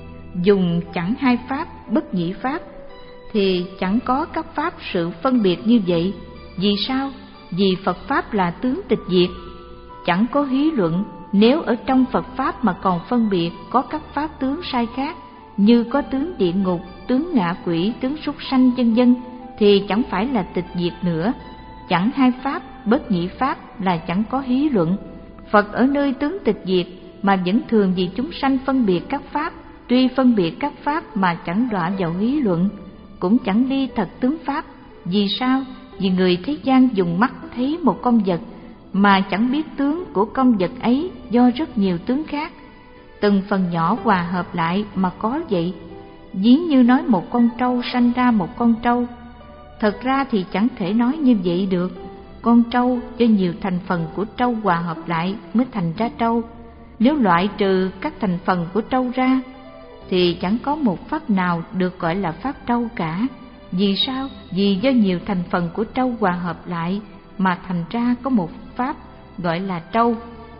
Dùng chẳng hai pháp, bất nhị pháp thì chẳng có các pháp sự phân biệt như vậy. Vì sao? Vì Phật pháp là tướng tịch diệt, chẳng có hí luận. Nếu ở trong Phật pháp mà còn phân biệt có các pháp tướng sai khác, như có tướng địa ngục, tướng ngạ quỷ, tướng súc sanh, vân vân, thì chẳng phải là tịch diệt nữa. Chẳng hai pháp, bất nhị pháp là chẳng có hí luận. Phật ở nơi tướng tịch diệt mà vẫn thường vì chúng sanh phân biệt các pháp, tuy phân biệt các pháp mà chẳng đọa vào hí luận, cũng chẳng ly thật tướng pháp. Vì sao? Vì người thế gian dùng mắt thấy một con vật mà chẳng biết tướng của con vật ấy do rất nhiều tướng khác, từng phần nhỏ hòa hợp lại mà có vậy. Ví như nói một con trâu sanh ra một con trâu, thật ra thì chẳng thể nói như vậy được. Con trâu do nhiều thành phần của trâu hòa hợp lại mới thành ra trâu. Nếu loại trừ các thành phần của trâu ra thì chẳng có một pháp nào được gọi là pháp trâu cả. Vì sao? Vì do nhiều thành phần của trâu hòa hợp lại mà thành ra có một pháp gọi là trâu.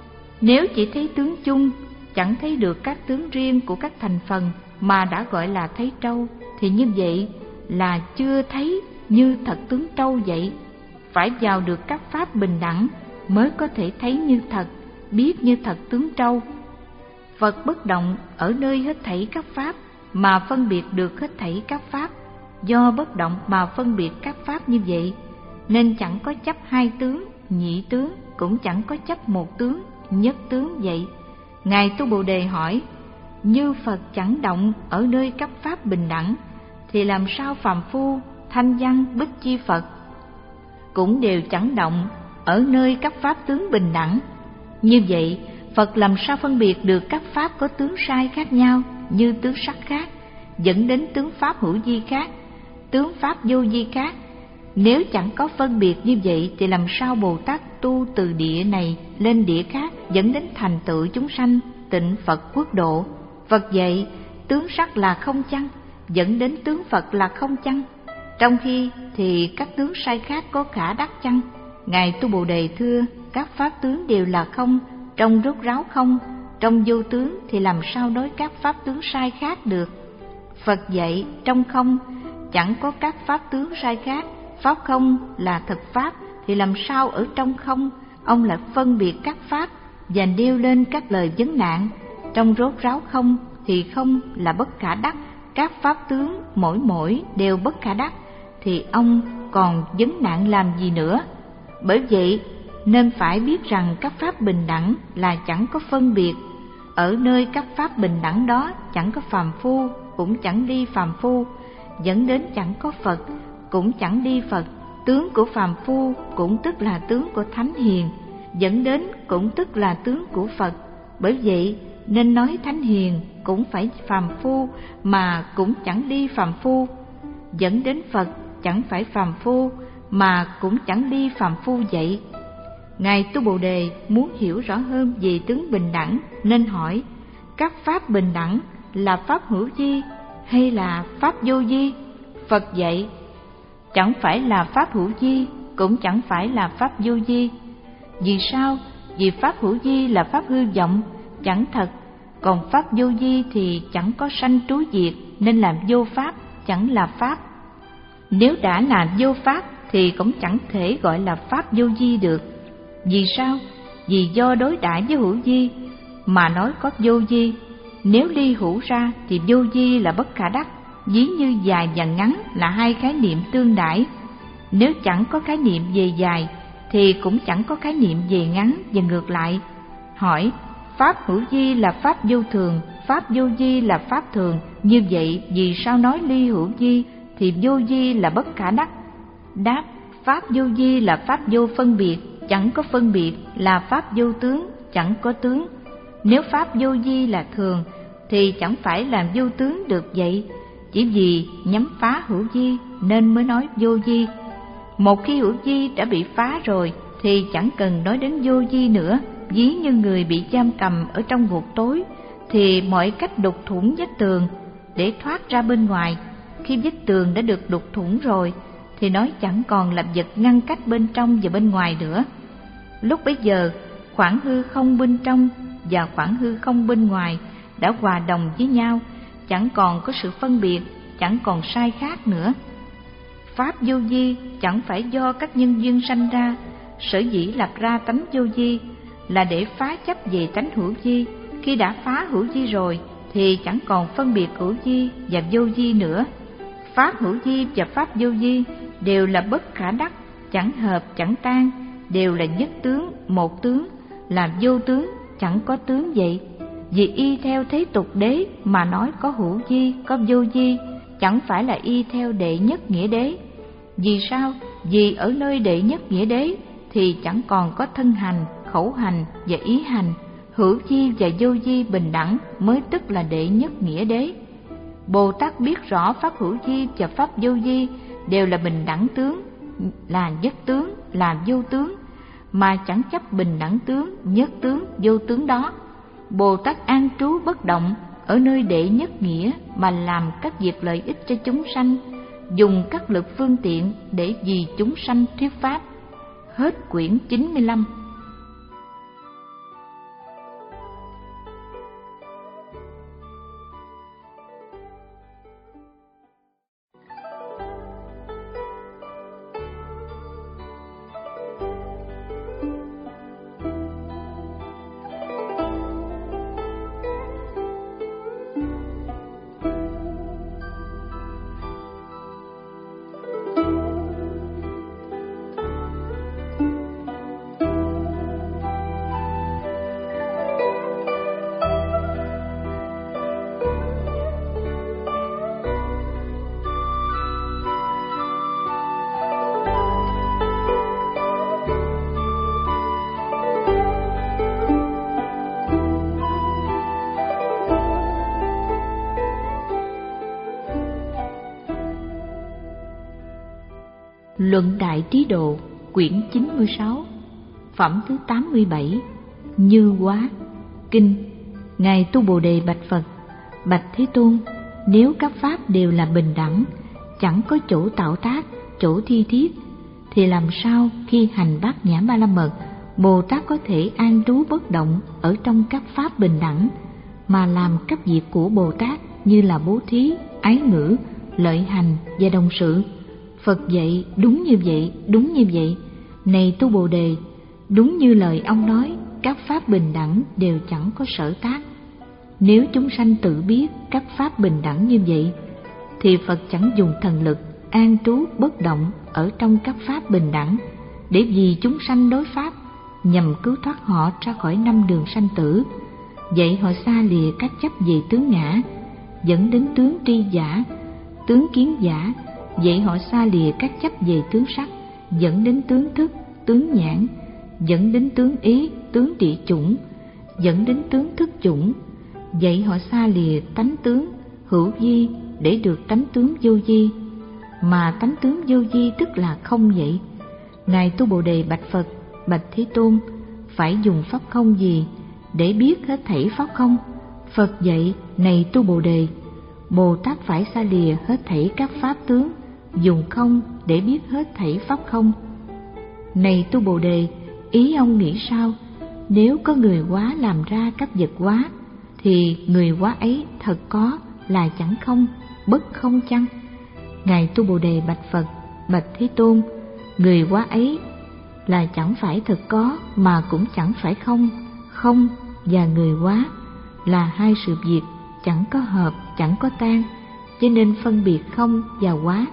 Nếu chỉ thấy tướng chung, chẳng thấy được các tướng riêng của các thành phần mà đã gọi là thấy trâu, thì như vậy là chưa thấy như thật tướng trâu vậy. Phải vào được các pháp bình đẳng mới có thể thấy như thật, biết như thật tướng trâu. Phật bất động ở nơi hết thảy các pháp mà phân biệt được hết thảy các pháp. Do bất động mà phân biệt các pháp như vậy, nên chẳng có chấp hai tướng, nhị tướng, cũng chẳng có chấp một tướng, nhất tướng vậy. Ngài Tu Bồ Đề hỏi: như Phật chẳng động ở nơi các pháp bình đẳng, thì làm sao phàm phu, thanh văn, bích chi Phật cũng đều chẳng động ở nơi các pháp tướng bình đẳng? Như vậy, Phật làm sao phân biệt được các pháp có tướng sai khác nhau, như tướng sắc khác, dẫn đến tướng pháp hữu vi khác, tướng pháp vô vi khác? Nếu chẳng có phân biệt như vậy thì làm sao Bồ Tát tu từ địa này lên địa khác, dẫn đến thành tựu chúng sanh tịnh Phật quốc độ? Phật dạy tướng sắc là không chăng, dẫn đến tướng Phật là không chăng? Trong khi thì các tướng sai khác có khả đắc chăng? Ngài Tu Bồ Đề thưa: các pháp tướng đều là không, trong rốt ráo không, trong vô tướng thì làm sao nói các pháp tướng sai khác được? Phật dạy trong không chẳng có các pháp tướng sai khác. Pháp không là thực pháp thì làm sao ở trong không ông lại phân biệt các pháp và nêu lên các lời vấn nạn? Trong rốt ráo không thì không là bất khả đắc, các pháp tướng mỗi mỗi đều bất khả đắc, thì ông còn vấn nạn làm gì nữa. Bởi vậy nên phải biết rằng các pháp bình đẳng là chẳng có phân biệt. Ở nơi các pháp bình đẳng đó chẳng có phàm phu, cũng chẳng đi phàm phu, dẫn đến chẳng có Phật, cũng chẳng đi Phật. Tướng của phàm phu cũng tức là tướng của thánh hiền, dẫn đến cũng tức là tướng của Phật. Bởi vậy nên nói thánh hiền cũng phải phàm phu mà cũng chẳng đi phàm phu, dẫn đến Phật chẳng phải phàm phu mà cũng chẳng đi phàm phu vậy. Ngài Tu Bồ Đề muốn hiểu rõ hơn về tướng bình đẳng nên hỏi: các pháp bình đẳng là pháp hữu vi hay là pháp vô vi? Phật dạy: chẳng phải là pháp hữu vi, cũng chẳng phải là pháp vô vi. Vì sao? Vì pháp hữu vi là pháp hư vọng, chẳng thật, còn pháp vô vi thì chẳng có sanh trú diệt, nên làm vô pháp, chẳng là pháp. Nếu đã là vô pháp thì cũng chẳng thể gọi là pháp vô vi được. Vì sao? Vì do đối đãi với hữu vi mà nói có vô vi. Nếu ly hữu ra thì vô vi là bất khả đắc, ví như dài và ngắn là hai khái niệm tương đãi. Nếu chẳng có khái niệm về dài thì cũng chẳng có khái niệm về ngắn và ngược lại. Hỏi: pháp hữu vi là pháp vô thường, pháp vô vi là pháp thường, như vậy vì sao nói ly hữu vi thì vô vi là bất khả đắc? Đáp: pháp vô vi là pháp vô phân biệt, chẳng có phân biệt, là pháp vô tướng, chẳng có tướng. Nếu pháp vô vi là thường thì chẳng phải làm vô tướng được vậy. Chỉ vì nhắm phá hữu vi nên mới nói vô vi. Một khi hữu vi đã bị phá rồi thì chẳng cần nói đến vô vi nữa. Ví như người bị giam cầm ở trong ngục tối thì mọi cách đục thủng vách tường để thoát ra bên ngoài. Khi vách tường đã được đục thủng rồi thì nói chẳng còn là vật ngăn cách bên trong và bên ngoài nữa. Lúc bấy giờ khoảng hư không bên trong và khoảng hư không bên ngoài đã hòa đồng với nhau, chẳng còn có sự phân biệt, chẳng còn sai khác nữa. Pháp vô vi chẳng phải do các nhân duyên sanh ra, sở dĩ lập ra tánh vô vi là để phá chấp về tánh hữu vi. Khi đã phá hữu vi rồi thì chẳng còn phân biệt hữu vi và vô vi nữa. Pháp hữu vi và pháp vô vi đều là bất khả đắc, chẳng hợp chẳng tan, đều là nhất tướng, một tướng, là vô tướng, chẳng có tướng vậy. Vì y theo thế tục đế mà nói có hữu vi, có vô vi, chẳng phải là y theo đệ nhất nghĩa đế. Vì sao? Vì ở nơi đệ nhất nghĩa đế thì chẳng còn có thân hành, khẩu hành và ý hành. Hữu vi và vô vi bình đẳng mới tức là đệ nhất nghĩa đế. Bồ Tát biết rõ pháp hữu vi và pháp vô vi đều là bình đẳng tướng, là nhất tướng, là vô tướng, mà chẳng chấp bình đẳng tướng, nhất tướng, vô tướng đó. Bồ Tát an trú bất động ở nơi đệ nhất nghĩa mà làm các việc lợi ích cho chúng sanh, dùng các lực phương tiện để vì chúng sanh thuyết pháp. Hết quyển chín mươi lăm. Luận Đại Trí Độ, quyển chín mươi sáu, phẩm thứ tám mươi bảy, Như Hóa. Kinh. Ngài Tu Bồ Đề bạch Phật: bạch Thế Tôn, nếu các pháp đều là bình đẳng, chẳng có chỗ tạo tác, chỗ thi thiết, thì làm sao khi hành Bát Nhã Ba La Mật, Bồ Tát có thể an trú bất động ở trong các pháp bình đẳng, mà làm các việc của Bồ Tát như là bố thí, ái ngữ, lợi hành và đồng sự? Phật dạy: đúng như vậy, đúng như vậy. Này Tu Bồ Đề, đúng như lời ông nói, các pháp bình đẳng đều chẳng có sở tác. Nếu chúng sanh tự biết các pháp bình đẳng như vậy, thì Phật chẳng dùng thần lực an trú bất động ở trong các pháp bình đẳng, để vì chúng sanh đối pháp, nhằm cứu thoát họ ra khỏi năm đường sanh tử, dạy họ xa lìa các chấp về tướng ngã, dẫn đến tướng tri giả, tướng kiến giả, dạy họ xa lìa các chấp về tướng sắc, dẫn đến tướng thức, tướng nhãn, dẫn đến tướng ý, tướng địa chủng, dẫn đến tướng thức chủng, dạy họ xa lìa tánh tướng hữu vi để được tánh tướng vô vi, mà tánh tướng vô vi tức là không vậy. Ngài Tu Bồ Đề bạch Phật: Bạch Thế Tôn, phải dùng pháp không gì để biết hết thảy pháp không? Phật dạy: Này Tu Bồ Đề, Bồ Tát phải xa lìa hết thảy các pháp tướng, dùng không để biết hết thảy pháp không. Này Tu Bồ Đề, ý ông nghĩ sao? Nếu có người hóa làm ra các vật hóa, thì người hóa ấy thật có là chẳng không, bất không chăng? Ngài Tu Bồ Đề bạch Phật: Bạch Thế Tôn, người hóa ấy là chẳng phải thật có mà cũng chẳng phải không. Không và người hóa là hai sự việc chẳng có hợp, chẳng có tan, cho nên phân biệt không và hóa.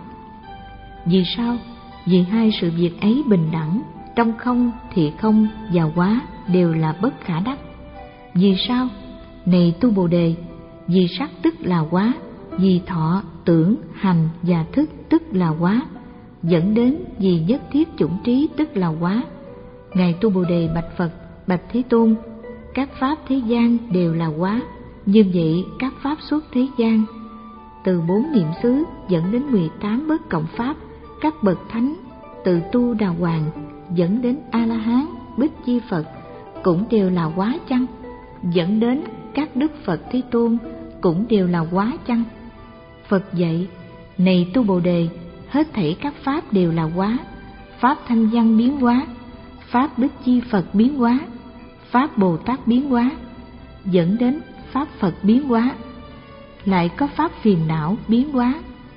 Vì sao? Vì hai sự việc ấy bình đẳng, trong không thì không và hóa đều là bất khả đắc. Vì sao? Này Tu Bồ Đề, vì sắc tức là hóa, vì thọ, tưởng, hành và thức tức là hóa, dẫn đến vì nhất thiết chủng trí tức là hóa. Ngài Tu Bồ Đề bạch Phật: Bạch Thế Tôn, các pháp thế gian đều là hóa, như vậy các pháp xuất thế gian, từ bốn niệm xứ dẫn đến mười tám bất cộng pháp, các bậc thánh từ tu đà hoàng dẫn đến A La Hán, Bích Chi Phật cũng đều là hóa chăng? Dẫn đến các đức Phật Thế Tôn cũng đều là hóa chăng? Phật dạy: Này Tu Bồ Đề, hết thảy các pháp đều là hóa. Pháp Thanh Văn biến hóa, pháp Bích Chi Phật biến hóa, pháp Bồ Tát biến hóa, dẫn đến pháp Phật biến hóa. Lại có pháp phiền não biến hóa,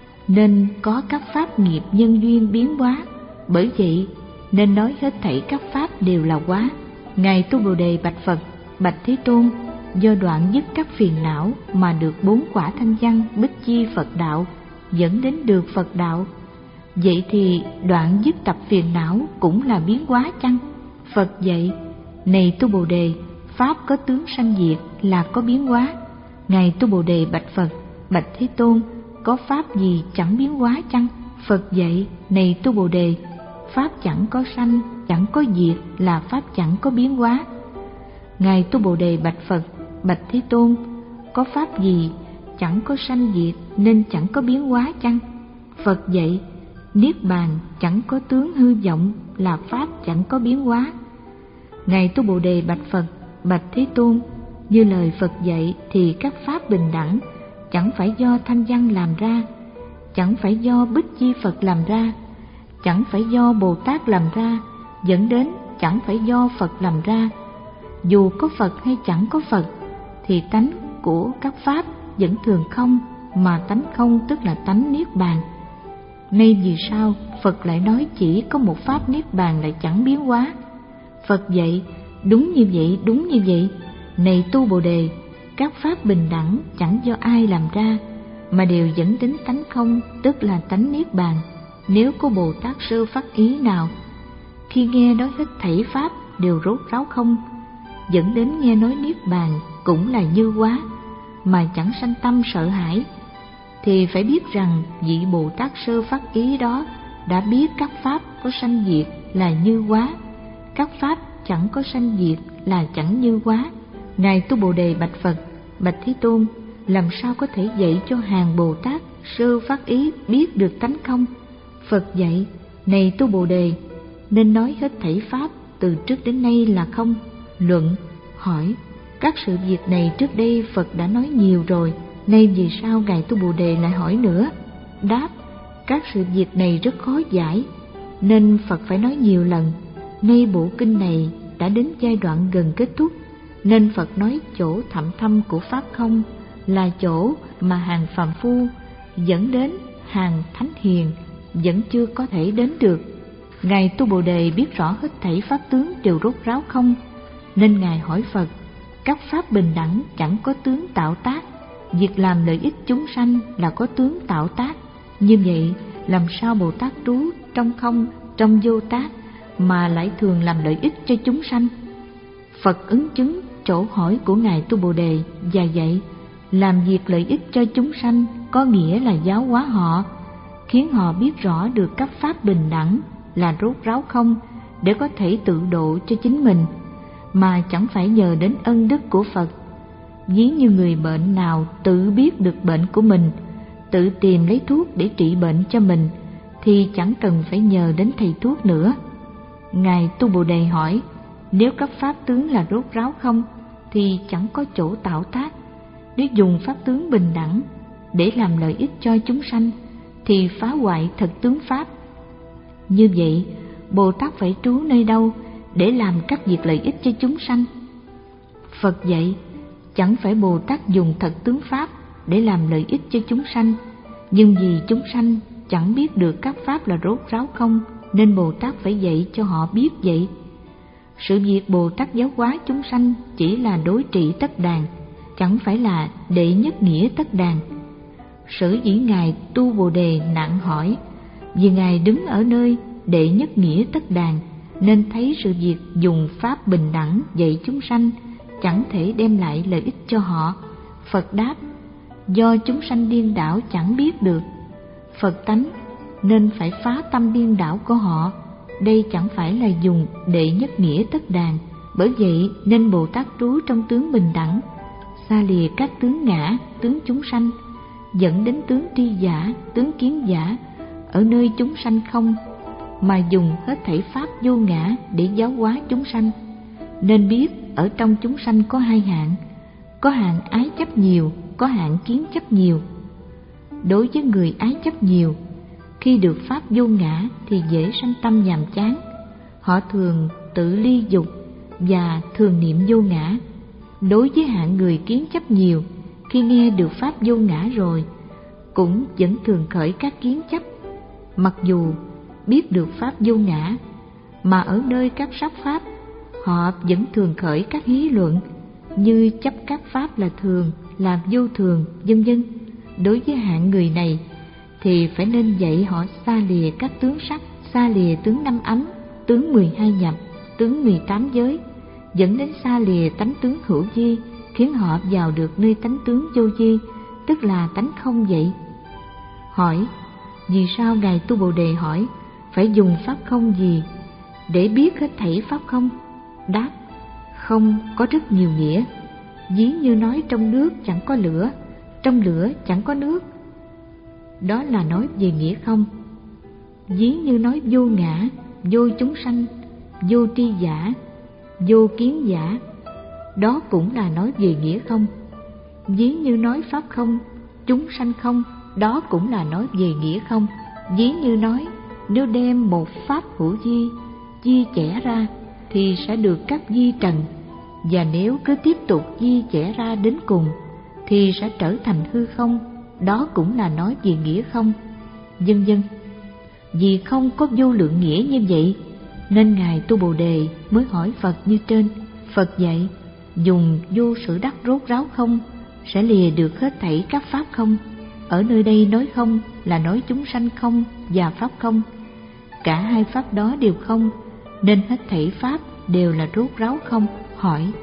nên có các pháp nghiệp nhân duyên biến hóa. Bởi vậy nên nói hết thảy các pháp đều là hóa. Ngài Tu Bồ Đề bạch Phật: Bạch Thế Tôn, do đoạn dứt các phiền não mà được bốn quả Thanh Văn Bích Chi Phật đạo, dẫn đến được Phật đạo. Vậy thì đoạn dứt tập phiền não cũng là biến hóa chăng? Phật dạy: Này Tu Bồ Đề, pháp có tướng sanh diệt là có biến hóa. Ngài Tu Bồ Đề bạch Phật: Bạch Thế Tôn, có pháp gì chẳng biến hóa chăng? Phật dạy: Này Tu Bồ Đề, pháp chẳng có sanh, chẳng có diệt là pháp chẳng có biến hóa. Ngài Tu Bồ Đề bạch Phật: Bạch Thế Tôn, có pháp gì chẳng có sanh diệt nên chẳng có biến hóa chăng? Phật dạy: Niết bàn chẳng có tướng hư vọng là pháp chẳng có biến hóa. Ngài Tu Bồ Đề bạch Phật: Bạch Thế Tôn, như lời Phật dạy thì các pháp bình đẳng chẳng phải do Thanh Văn làm ra, chẳng phải do Bích Chi Phật làm ra, chẳng phải do Bồ Tát làm ra, dẫn đến chẳng phải do Phật làm ra. Dù có Phật hay chẳng có Phật thì tánh của các pháp vẫn thường không, mà tánh không tức là tánh Niết bàn. Nay vì sao Phật lại nói chỉ có một pháp Niết bàn lại chẳng biến hóa? Phật dạy: Đúng như vậy, đúng như vậy. Này Tu Bồ Đề, các pháp bình đẳng chẳng do ai làm ra, mà đều dẫn đến tánh không tức là tánh Niết bàn. Nếu có Bồ Tát sơ phát ý nào khi nghe nói hết thảy pháp đều rốt ráo không, dẫn đến nghe nói Niết bàn cũng là như hóa, mà chẳng sanh tâm sợ hãi, thì phải biết rằng vị Bồ Tát sơ phát ý đó đã biết các pháp có sanh diệt là như hóa, các pháp chẳng có sanh diệt là chẳng như hóa. Ngài Tu Bồ Đề bạch Phật: Bạch Thế Tôn, làm sao có thể dạy cho hàng Bồ Tát sơ phát ý biết được tánh không? Phật dạy: Này Tu Bồ Đề, nên nói hết thảy pháp từ trước đến nay là không. Luận: Hỏi: Các sự việc này trước đây Phật đã nói nhiều rồi, nay vì sao Ngài Tu Bồ Đề lại hỏi nữa? Đáp: Các sự việc này rất khó giải, nên Phật phải nói nhiều lần. Nay bộ kinh này đã đến giai đoạn gần kết thúc, nên Phật nói chỗ thẳm thâm của pháp không là chỗ mà hàng phàm phu dẫn đến hàng thánh hiền vẫn chưa có thể đến được. Ngài Tu Bồ Đề biết rõ hết thảy pháp tướng đều rốt ráo không, nên Ngài hỏi Phật: Các pháp bình đẳng chẳng có tướng tạo tác, việc làm lợi ích chúng sanh là có tướng tạo tác. Như vậy làm sao Bồ Tát trú trong không, trong vô tác mà lại thường làm lợi ích cho chúng sanh? Phật ứng chứng chỗ hỏi của Ngài Tu Bồ Đề và dạy, làm việc lợi ích cho chúng sanh có nghĩa là giáo hóa họ, khiến họ biết rõ được các pháp bình đẳng là rốt ráo không để có thể tự độ cho chính mình, mà chẳng phải nhờ đến ân đức của Phật. Ví như người bệnh nào tự biết được bệnh của mình, tự tìm lấy thuốc để trị bệnh cho mình, thì chẳng cần phải nhờ đến thầy thuốc nữa. Ngài Tu Bồ Đề hỏi, nếu các pháp tướng là rốt ráo không thì chẳng có chỗ tạo tác. Nếu dùng pháp tướng bình đẳng để làm lợi ích cho chúng sanh thì phá hoại thật tướng pháp. Như vậy, Bồ Tát phải trú nơi đâu để làm các việc lợi ích cho chúng sanh? Phật dạy, chẳng phải Bồ Tát dùng thật tướng pháp để làm lợi ích cho chúng sanh, nhưng vì chúng sanh chẳng biết được các pháp là rốt ráo không, nên Bồ Tát phải dạy cho họ biết vậy. Sự việc Bồ Tát giáo hóa chúng sanh chỉ là đối trị tất đàn, chẳng phải là đệ nhất nghĩa tất đàn. Sở dĩ Ngài Tu Bồ Đề nặng hỏi, vì Ngài đứng ở nơi đệ nhất nghĩa tất đàn, nên thấy sự việc dùng pháp bình đẳng dạy chúng sanh chẳng thể đem lại lợi ích cho họ. Phật đáp, do chúng sanh điên đảo chẳng biết được Phật tánh, nên phải phá tâm điên đảo của họ. Đây chẳng phải là dùng đệ nhất nghĩa tất đàn. Bởi vậy nên Bồ Tát trú trong tướng bình đẳng, xa lìa các tướng ngã, tướng chúng sanh, dẫn đến tướng tri giả, tướng kiến giả, ở nơi chúng sanh không, mà dùng hết thảy pháp vô ngã để giáo hóa chúng sanh. Nên biết ở trong chúng sanh có hai hạng, có hạng ái chấp nhiều, có hạng kiến chấp nhiều. Đối với người ái chấp nhiều, khi được pháp vô ngã thì dễ sanh tâm nhàm chán. Họ thường tự ly dục và thường niệm vô ngã. Đối với hạng người kiến chấp nhiều, khi nghe được pháp vô ngã rồi cũng vẫn thường khởi các kiến chấp. Mặc dù biết được pháp vô ngã, mà ở nơi các sắc pháp họ vẫn thường khởi các hí luận, như chấp các pháp là thường, là vô thường, vân vân. Đối với hạng người này thì phải nên dạy họ xa lìa các tướng sắc, xa lìa tướng năm ấm, tướng mười hai nhập, tướng mười tám giới, dẫn đến xa lìa tánh tướng hữu vi, khiến họ vào được nơi tánh tướng vô vi, tức là tánh không vậy. Hỏi, vì sao Ngài Tu Bồ Đề hỏi phải dùng pháp không gì để biết hết thảy pháp không? Đáp, không có rất nhiều nghĩa. Ví như nói trong nước chẳng có lửa, trong lửa chẳng có nước, đó là nói về nghĩa không. Ví như nói vô ngã, vô chúng sanh, vô tri giả, vô kiến giả, đó cũng là nói về nghĩa không. Ví như nói pháp không, chúng sanh không, đó cũng là nói về nghĩa không. Ví như nói nếu đem một pháp hữu vi chia chẻ ra thì sẽ được các vi trần, và nếu cứ tiếp tục chia chẻ ra đến cùng thì sẽ trở thành hư không, đó cũng là nói về nghĩa không, vân vân. Vì không có vô lượng nghĩa như vậy nên Ngài Tu Bồ Đề mới hỏi Phật như trên. Phật dạy, dùng vô sự đắc rốt ráo không sẽ lìa được hết thảy các pháp không. Ở nơi đây nói không là nói chúng sanh không và pháp không, cả hai pháp đó đều không, nên hết thảy pháp đều là rốt ráo không. Hỏi,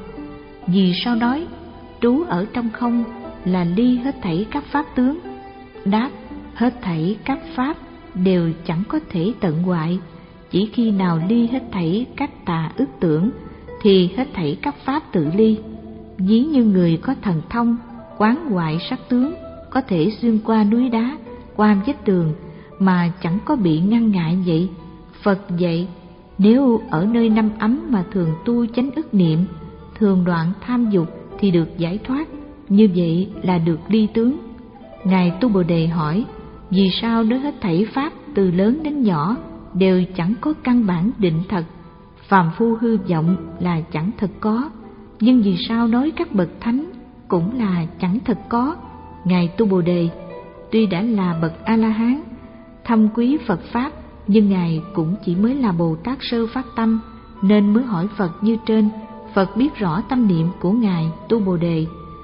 vì sao nói trú ở trong không là ly hết thảy các pháp tướng? Đáp, hết thảy các pháp đều chẳng có thể tận hoại, chỉ khi nào ly hết thảy các tà ức tưởng thì hết thảy các pháp tự ly. Ví như người có thần thông quán hoại sắc tướng, có thể xuyên qua núi đá, qua vách tường mà chẳng có bị ngăn ngại vậy. Phật dạy, nếu ở nơi năm ấm mà thường tu chánh ức niệm, thường đoạn tham dục thì được giải thoát, như vậy là được ly tướng. Ngài Tu Bồ Đề hỏi, vì sao nói hết thảy pháp từ lớn đến nhỏ đều chẳng có căn bản định thật, phàm phu hư vọng là chẳng thật có, nhưng vì sao nói các bậc thánh cũng là chẳng thật có? Ngài Tu Bồ Đề tuy đã là bậc A-la-hán, thâm quý Phật pháp, nhưng Ngài cũng chỉ mới là Bồ Tát sơ phát tâm, nên mới hỏi Phật như trên. Phật biết rõ tâm niệm của Ngài Tu Bồ Đề,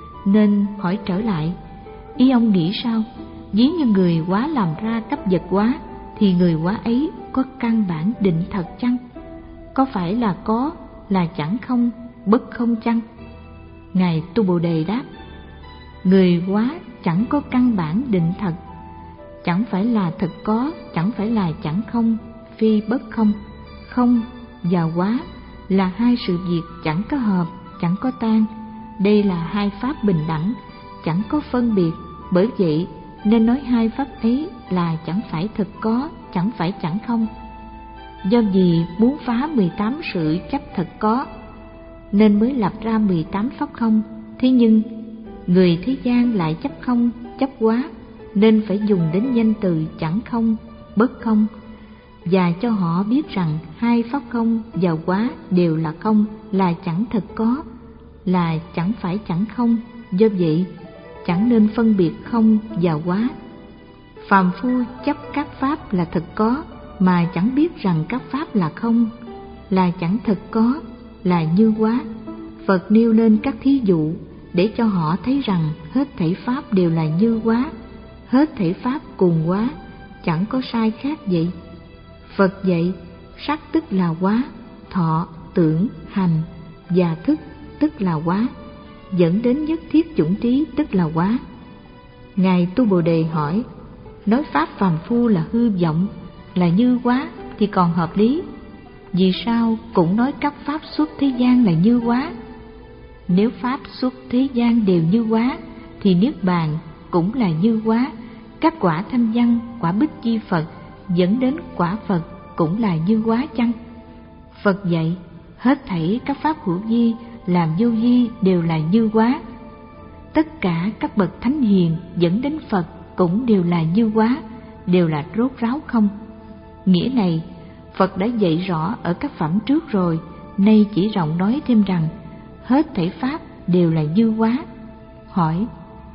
nên hỏi trở lại, ý ông nghĩ sao? Ví như người quá làm ra cấp vật quá, thì người quá ấy có căn bản định thật chăng? Có phải là có, là chẳng không, bất không chăng? Ngài Tu Bồ Đề đáp: người quá chẳng có căn bản định thật, chẳng phải là thật có, chẳng phải là chẳng không, phi bất không. Không và quá là hai sự việc chẳng có hợp, chẳng có tan. Đây là hai pháp bình đẳng, chẳng có phân biệt. Bởi vậy nên nói hai pháp ấy là chẳng phải thật có, chẳng phải chẳng không. Do vì muốn phá mười tám sự chấp thật có nên mới lập ra mười tám pháp không. Thế nhưng người thế gian lại chấp không, chấp quá, nên phải dùng đến danh từ chẳng không, bất không, và cho họ biết rằng hai pháp không và quá đều là không, là chẳng thật có, là chẳng phải chẳng không. Do vậy chẳng nên phân biệt không và quá. Phàm phu chấp các pháp là thật có mà chẳng biết rằng các pháp là không, là chẳng thật có, là như quá. Phật nêu lên các thí dụ để cho họ thấy rằng hết thảy pháp đều là như quá, hết thảy pháp cùng quá, chẳng có sai khác vậy. Phật dạy sắc tức là quá, thọ, tưởng, hành và thức tức là quá, dẫn đến nhất thiết chủng trí tức là quá. Ngài Tu Bồ Đề hỏi: nói pháp phàm phu là hư vọng, là như quá thì còn hợp lý, vì sao cũng nói các pháp xuất thế gian là như quá? Nếu pháp xuất thế gian đều như quá thì niết bàn cũng là như quá, các quả thanh văn, quả bích chi Phật dẫn đến quả Phật cũng là như quá chăng? Phật dạy hết thảy các pháp hữu vi làm vô vi đều là như quá. Tất cả các bậc thánh hiền dẫn đến Phật cũng đều là như quá, đều là rốt ráo không. Nghĩa này Phật đã dạy rõ ở các phẩm trước rồi, nay chỉ rộng nói thêm rằng hết thảy pháp đều là như quá. Hỏi: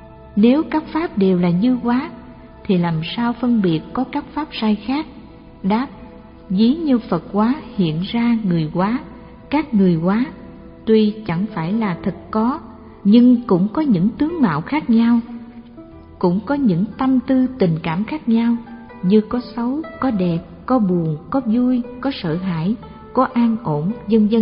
nếu các pháp đều là như quá thì làm sao phân biệt có các pháp sai khác? Đáp: ví như Phật quá hiện ra người quá, các người quá tuy chẳng phải là thật có, nhưng cũng có những tướng mạo khác nhau, cũng có những tâm tư tình cảm khác nhau, như có xấu, có đẹp, có buồn, có vui, có sợ hãi, có an ổn, vân vân.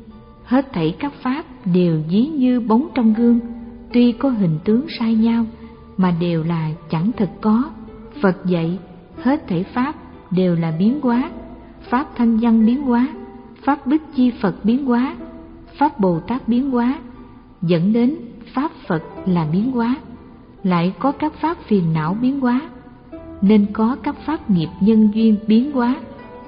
Hết thảy các pháp đều ví như bóng trong gương, tuy có hình tướng sai nhau mà đều là chẳng thật có. Phật dạy hết thảy pháp đều là biến hóa, pháp thanh văn biến hóa, pháp bích chi Phật biến hóa, pháp Bồ Tát biến hóa, dẫn đến pháp Phật là biến hóa. Lại có các pháp phiền não biến hóa, nên có các pháp nghiệp nhân duyên biến hóa.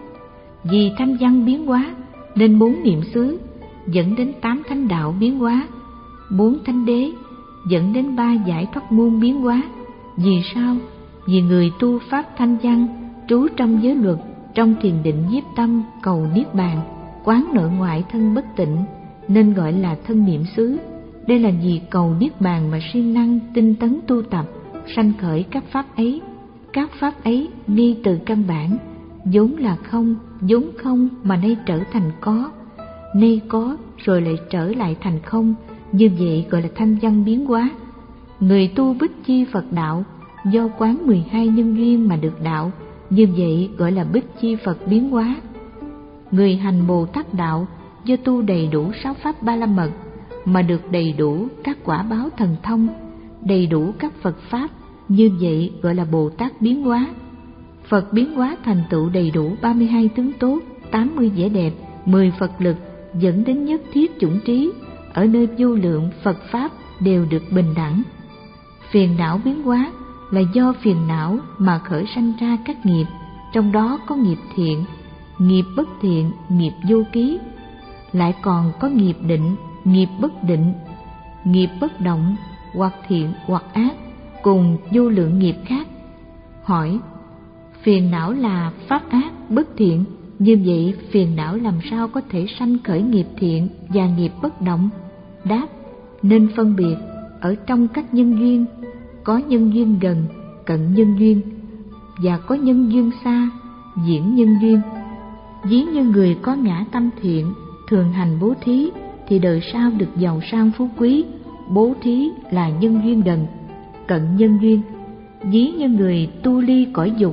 Vì thanh văn biến hóa nên bốn niệm xứ dẫn đến tám thánh đạo biến hóa, bốn thánh đế dẫn đến ba giải thoát môn biến hóa. Vì sao? Vì người tu pháp thanh văn trú trong giới luật, trong thiền định nhiếp tâm cầu niết bàn, quán nội ngoại thân bất tịnh, nên gọi là thân niệm xứ. Đây là vì cầu niết bàn mà siêng năng tinh tấn tu tập, sanh khởi các pháp ấy. Các pháp ấy ngay từ căn bản vốn là không, vốn không mà nay trở thành có, nay có rồi lại trở lại thành không, như vậy gọi là thanh văn biến hóa. Người tu bích chi Phật đạo do quán mười hai nhân duyên mà được đạo, như vậy gọi là bích chi Phật biến hóa. Người hành Bồ Tát đạo do tu đầy đủ sáu pháp ba la mật mà được đầy đủ các quả báo thần thông, đầy đủ các Phật pháp, như vậy gọi là Bồ Tát biến hóa. Phật biến hóa thành tựu đầy đủ ba mươi hai tướng tốt, tám mươi vẻ đẹp, mười Phật lực, dẫn đến nhất thiết chủng trí, ở nơi vô lượng Phật pháp đều được bình đẳng. Phiền não biến hóa là do phiền não mà khởi sanh ra các nghiệp, trong đó có nghiệp thiện, nghiệp bất thiện, nghiệp vô ký. Lại còn có nghiệp định, nghiệp bất định, nghiệp bất động, hoặc thiện hoặc ác, cùng vô lượng nghiệp khác. Hỏi: phiền não là pháp ác, bất thiện, như vậy phiền não làm sao có thể sanh khởi nghiệp thiện và nghiệp bất động? Đáp: nên phân biệt ở trong các nhân duyên, có nhân duyên gần, cận nhân duyên, và có nhân duyên xa, diễn nhân duyên. Ví như người có ngã tâm thiện, thường hành bố thí thì đời sau được giàu sang phú quý, bố thí là nhân duyên gần, cận nhân duyên. Ví như người tu ly cõi dục,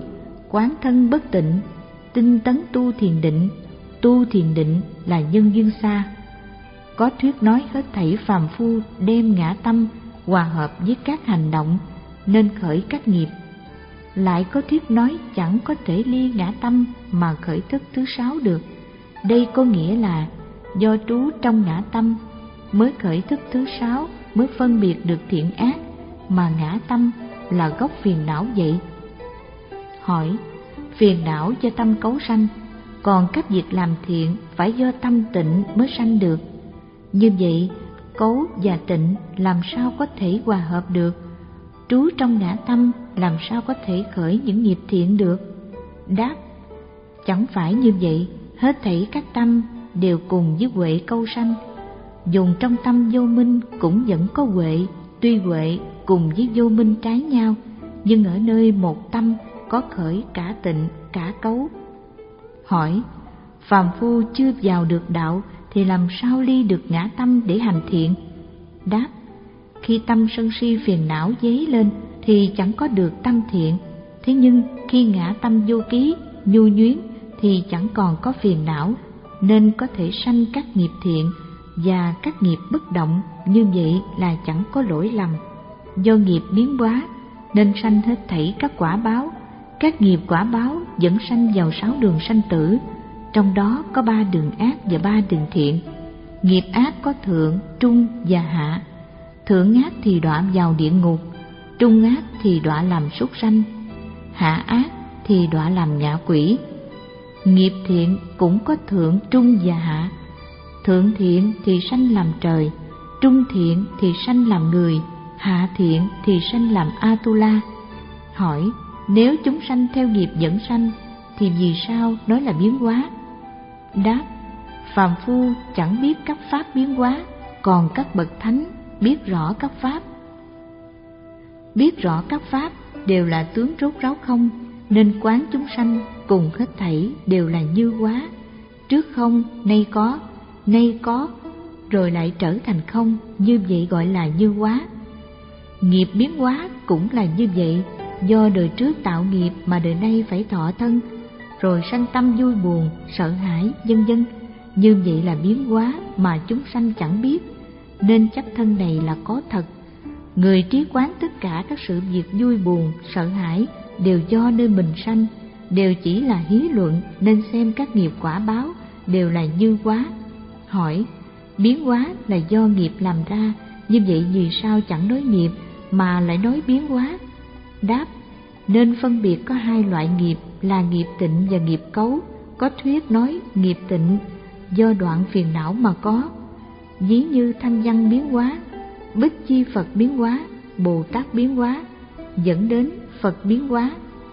quán thân bất tịnh, tinh tấn tu thiền định. Tu thiền định là nhân duyên xa. Có thuyết nói hết thảy phàm phu đem ngã tâm hòa hợp với các hành động nên khởi các nghiệp. Lại có thuyết nói chẳng có thể ly ngã tâm mà khởi thức thứ sáu được. Đây có nghĩa là do trú trong ngã tâm mới khởi thức thứ sáu, mới phân biệt được thiện ác, mà ngã tâm là gốc phiền não vậy. Hỏi: phiền não do tâm cấu sanh, còn các việc làm thiện phải do tâm tịnh mới sanh được. Như vậy, cấu và tịnh làm sao có thể hòa hợp được? Trú trong ngã tâm làm sao có thể khởi những nghiệp thiện được? Đáp: chẳng phải như vậy. Hết thảy các tâm đều cùng với huệ câu sanh. Dùng trong tâm vô minh cũng vẫn có huệ, tuy huệ cùng với vô minh trái nhau, nhưng ở nơi một tâm có khởi cả tịnh cả cấu. Hỏi: phàm phu chưa vào được đạo thì làm sao ly được ngã tâm để hành thiện? Đáp: khi tâm sân si phiền não dấy lên thì chẳng có được tâm thiện. Thế nhưng khi ngã tâm vô ký, nhu nhuyến thì chẳng còn có phiền não, nên có thể sanh các nghiệp thiện và các nghiệp bất động. Như vậy là chẳng có lỗi lầm. Do nghiệp biến hóa nên sanh hết thảy các quả báo. Các nghiệp quả báo dẫn sanh vào sáu đường sanh tử, trong đó có ba đường ác và ba đường thiện. Nghiệp ác có thượng, trung và hạ. Thượng ác thì đọa vào địa ngục, trung ác thì đọa làm súc sanh, hạ ác thì đọa làm ngạ quỷ. Nghiệp thiện cũng có thượng, trung và hạ. Thượng thiện thì sanh làm trời, trung thiện thì sanh làm người, hạ thiện thì sanh làm Atula. Hỏi: nếu chúng sanh theo nghiệp dẫn sanh thì vì sao nói là biến hóa? Đáp: phàm phu chẳng biết các pháp biến hóa, còn các bậc thánh biết rõ các pháp. Biết rõ các pháp đều là tướng rốt ráo không, nên quán chúng sanh cùng hết thảy đều là như hóa. Trước không, nay có, nay có, rồi lại trở thành không, như vậy gọi là như hóa. Nghiệp biến hóa cũng là như vậy, do đời trước tạo nghiệp mà đời nay phải thọ thân, rồi sanh tâm vui buồn, sợ hãi, vân vân. Như vậy là biến hóa mà chúng sanh chẳng biết, nên chấp thân này là có thật. Người trí quán tất cả các sự việc vui buồn, sợ hãi đều do nơi mình sanh, đều chỉ là hí luận, nên xem các nghiệp quả báo đều là như hóa. Hỏi: biến hóa là do nghiệp làm ra, như vậy vì sao chẳng nói nghiệp mà lại nói biến hóa? Đáp: nên phân biệt có hai loại nghiệp là nghiệp tịnh và nghiệp cấu. Có thuyết nói nghiệp tịnh do đoạn phiền não mà có, ví như thanh văn biến hóa, Bích Chi Phật biến hóa, Bồ Tát biến hóa, dẫn đến Phật biến hóa.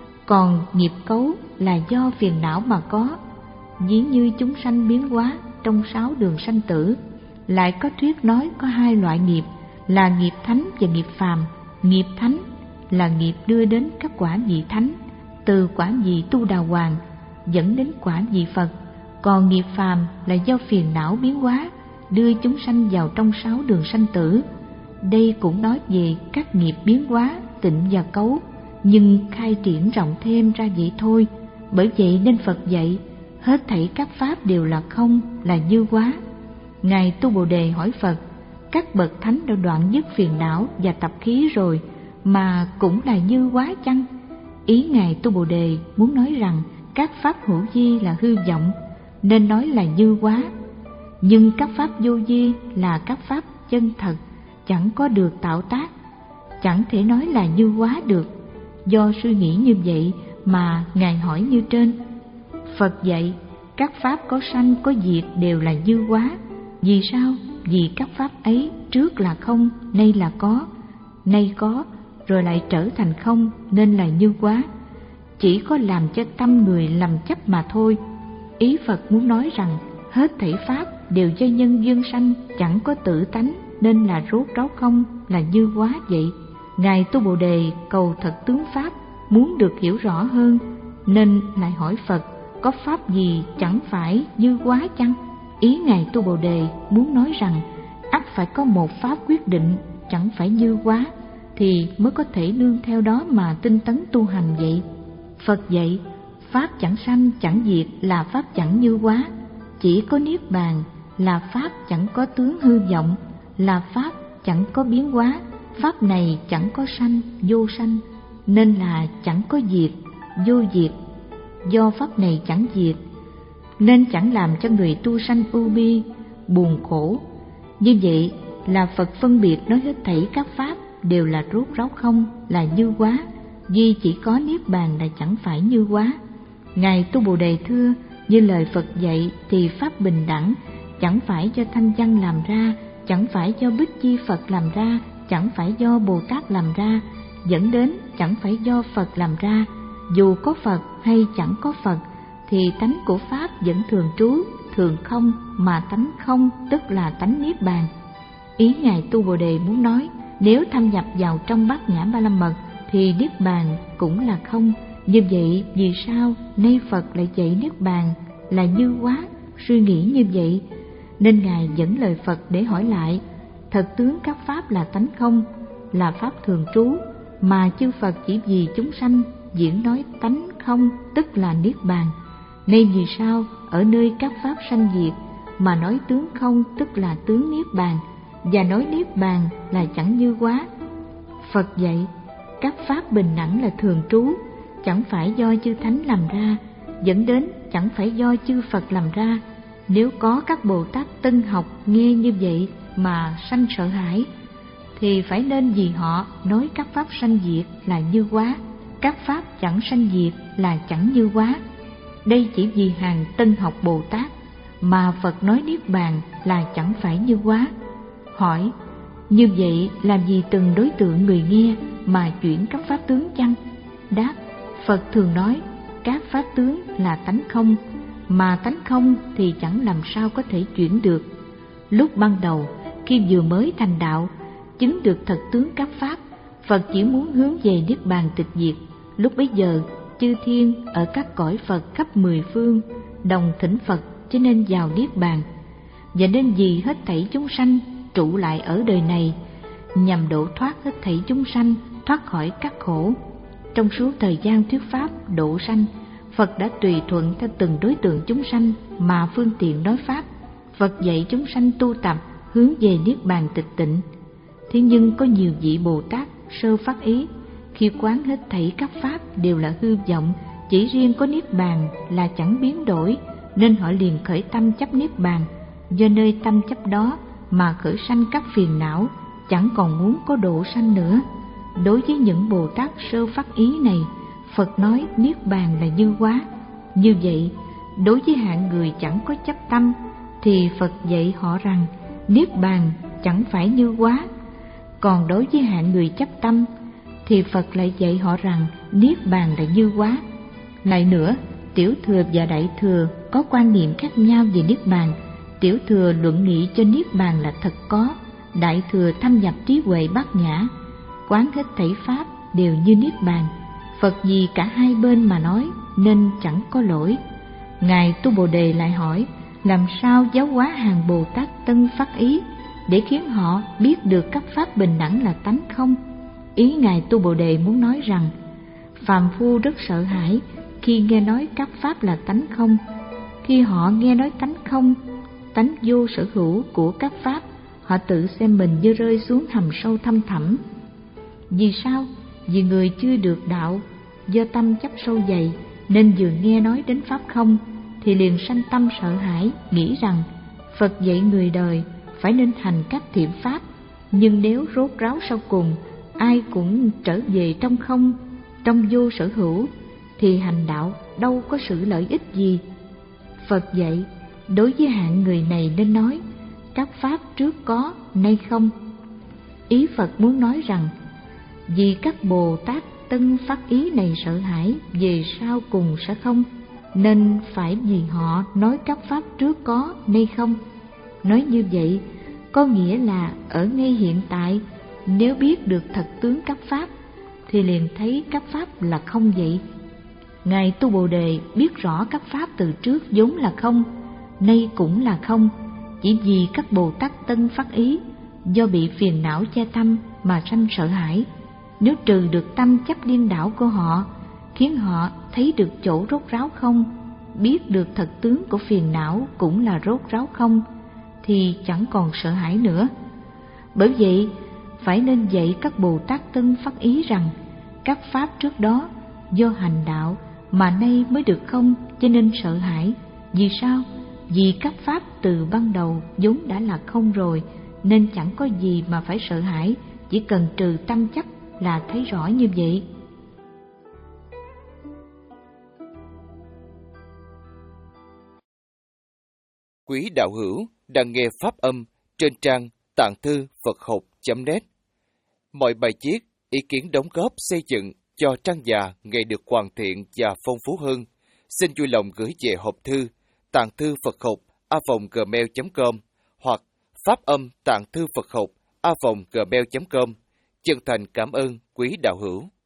Còn nghiệp cấu là do phiền não mà có, ví như chúng sanh biến hóa trong sáu đường sanh tử. Lại có thuyết nói có hai loại nghiệp là nghiệp thánh và nghiệp phàm. Nghiệp thánh là nghiệp đưa đến các quả vị thánh, từ quả vị Tu Đà Hoàng dẫn đến quả vị Phật. Còn nghiệp phàm là do phiền não biến hóa, đưa chúng sanh vào trong sáu đường sanh tử. Đây cũng nói về các nghiệp biến hóa tịnh và cấu, nhưng khai triển rộng thêm ra vậy thôi. Bởi vậy nên Phật dạy hết thảy các pháp đều là không, là như hóa. Ngài Tu Bồ Đề hỏi Phật: các bậc thánh đã đoạn dứt phiền não và tập khí rồi mà cũng là như hóa chăng? Ý Ngài Tu Bồ Đề muốn nói rằng các pháp hữu vi là hư vọng, nên nói là như hóa. Nhưng các pháp vô vi là các pháp chân thật, chẳng có được tạo tác, chẳng thể nói là như hóa được. Do suy nghĩ như vậy mà Ngài hỏi như trên. Phật dạy các pháp có sanh có diệt đều là như hóa. Vì sao? Vì các pháp ấy trước là không, nay là có, nay có, rồi lại trở thành không, nên là như hóa. Chỉ có làm cho tâm người lầm chấp mà thôi. Ý Phật muốn nói rằng hết thảy pháp đều do nhân duyên sanh, chẳng có tự tánh, nên là rốt ráo không, là như hóa vậy. Ngài Tu Bồ Đề cầu thật tướng pháp, muốn được hiểu rõ hơn, nên lại hỏi Phật có pháp gì chẳng phải như hóa chăng? Ý Ngài Tu Bồ Đề muốn nói rằng ắt phải có một pháp quyết định chẳng phải như hóa, thì mới có thể nương theo đó mà tinh tấn tu hành vậy. Phật dạy, pháp chẳng sanh chẳng diệt là pháp chẳng như hóa, chỉ có niết bàn là pháp chẳng có tướng hư vọng, là pháp chẳng có biến hóa. Pháp này chẳng có sanh, vô sanh, nên là chẳng có diệt, vô diệt. Do pháp này chẳng diệt, nên chẳng làm cho người tu sanh ưu bi, buồn khổ. Như vậy là Phật phân biệt nói hết thảy các pháp đều là rốt ráo không, là như hóa, duy chỉ có niết bàn là chẳng phải như hóa. Ngài Tu Bồ Đề thưa, như lời Phật dạy thì pháp bình đẳng chẳng phải do Thanh Văn làm ra, chẳng phải do Bích Chi Phật làm ra, chẳng phải do Bồ Tát làm ra, dẫn đến chẳng phải do Phật làm ra. Dù có Phật hay chẳng có Phật thì tánh của pháp vẫn thường trú, thường không, mà tánh không tức là tánh niết bàn. Ý Ngài Tu Bồ Đề muốn nói, nếu thâm nhập vào trong Bát Nhã Ba La Mật thì niết bàn cũng là không. Như vậy vì sao nay Phật lại dạy niết bàn là như hóa? Suy nghĩ như vậy nên Ngài dẫn lời Phật để hỏi lại, thật tướng các pháp là tánh không, là pháp thường trú, mà chư Phật chỉ vì chúng sanh diễn nói tánh không tức là niết bàn. Nay vì sao ở nơi các pháp sanh diệt mà nói tướng không tức là tướng niết bàn, và nói niết bàn là chẳng như hóa? Phật dạy, các pháp bình đẳng là thường trú, chẳng phải do chư thánh làm ra, dẫn đến chẳng phải do chư Phật làm ra. Nếu có các Bồ Tát tân học nghe như vậy mà sanh sợ hãi, thì phải nên vì họ nói các pháp sanh diệt là như hóa, các pháp chẳng sanh diệt là chẳng như hóa. Đây chỉ vì hàng tân học Bồ Tát mà Phật nói niết bàn là chẳng phải như hóa. Hỏi, như vậy làm gì từng đối tượng người nghe mà chuyển các pháp tướng chăng? Đáp, Phật thường nói các pháp tướng là tánh không, mà tánh không thì chẳng làm sao có thể chuyển được. Lúc ban đầu khi vừa mới thành đạo, chứng được thật tướng các pháp, Phật chỉ muốn hướng về niết bàn tịch diệt. Lúc bấy giờ chư thiên ở các cõi Phật khắp mười phương đồng thỉnh Phật cho nên vào niết bàn, và nên vì hết thảy chúng sanh trụ lại ở đời này, nhằm độ thoát hết thảy chúng sanh thoát khỏi các khổ. Trong suốt thời gian thuyết pháp độ sanh, Phật đã tùy thuận theo từng đối tượng chúng sanh mà phương tiện nói pháp. Phật dạy chúng sanh tu tập hướng về niết bàn tịch tịnh. Thế nhưng có nhiều vị Bồ Tát sơ phát ý, khi quán hết thảy các pháp đều là hư vọng, chỉ riêng có niết bàn là chẳng biến đổi, nên họ liền khởi tâm chấp niết bàn. Do nơi tâm chấp đó mà khởi sanh các phiền não, chẳng còn muốn có độ sanh nữa. Đối với những Bồ Tát sơ phát ý này, Phật nói niết bàn là như hóa. Như vậy, đối với hạng người chẳng có chấp tâm thì Phật dạy họ rằng niết bàn chẳng phải như hóa. Còn đối với hạng người chấp tâm thì Phật lại dạy họ rằng niết bàn là như hóa. Lại nữa, tiểu thừa và đại thừa có quan niệm khác nhau về niết bàn. Tiểu thừa luận nghị cho niết bàn là thật có, đại thừa thâm nhập trí huệ bát nhã, quán hết thảy pháp đều như niết bàn. Phật vì cả hai bên mà nói nên chẳng có lỗi. Ngài Tu Bồ Đề lại hỏi, làm sao giáo hóa hàng Bồ Tát tân phát ý để khiến họ biết được các pháp bình đẳng là tánh không? Ý Ngài Tu Bồ Đề muốn nói rằng, phàm phu rất sợ hãi khi nghe nói các pháp là tánh không. Khi họ nghe nói tánh không, tánh vô sở hữu của các pháp, họ tự xem mình như rơi xuống hầm sâu thăm thẳm. Vì sao? Vì người chưa được đạo, do tâm chấp sâu dày, nên vừa nghe nói đến pháp không thì liền sanh tâm sợ hãi, nghĩ rằng Phật dạy người đời phải nên hành các thiện pháp. Nhưng nếu rốt ráo sau cùng ai cũng trở về trong không, trong vô sở hữu, thì hành đạo đâu có sự lợi ích gì. Phật dạy, đối với hạng người này nên nói các pháp trước có, nay không. Ý Phật muốn nói rằng, vì các Bồ Tát tân phát ý này sợ hãi về sau cùng sẽ không, nên phải vì họ nói các pháp trước có, nay không. Nói như vậy có nghĩa là ở ngay hiện tại, nếu biết được thật tướng các pháp thì liền thấy các pháp là không vậy. Ngài Tu Bồ Đề biết rõ các pháp từ trước vốn là không, nay cũng là không, chỉ vì các Bồ Tát tân phát ý do bị phiền não che tâm mà sanh sợ hãi. Nếu trừ được tâm chấp điên đảo của họ khiến họ thấy được chỗ rốt ráo không, biết được thật tướng của phiền não cũng là rốt ráo không, thì chẳng còn sợ hãi nữa. Bởi vậy, phải nên dạy các Bồ Tát Tân phát ý rằng các pháp trước đó do hành đạo mà nay mới được không, cho nên sợ hãi. Vì sao? Vì các pháp từ ban đầu vốn đã là không rồi, nên chẳng có gì mà phải sợ hãi, chỉ cần trừ tâm chấp là thấy rõ như vậy. Quý đạo hữu đang nghe pháp âm trên trang tạng thư Phật học chấm net. Mọi bài viết, ý kiến đóng góp xây dựng cho trang già ngày được hoàn thiện và phong phú hơn, xin vui lòng gửi về hộp thư tạng thư Phật học a vòng gmail chấm com hoặc pháp âm tạng thư Phật học a vòng gmail chấm com. Chân thành cảm ơn quý đạo hữu.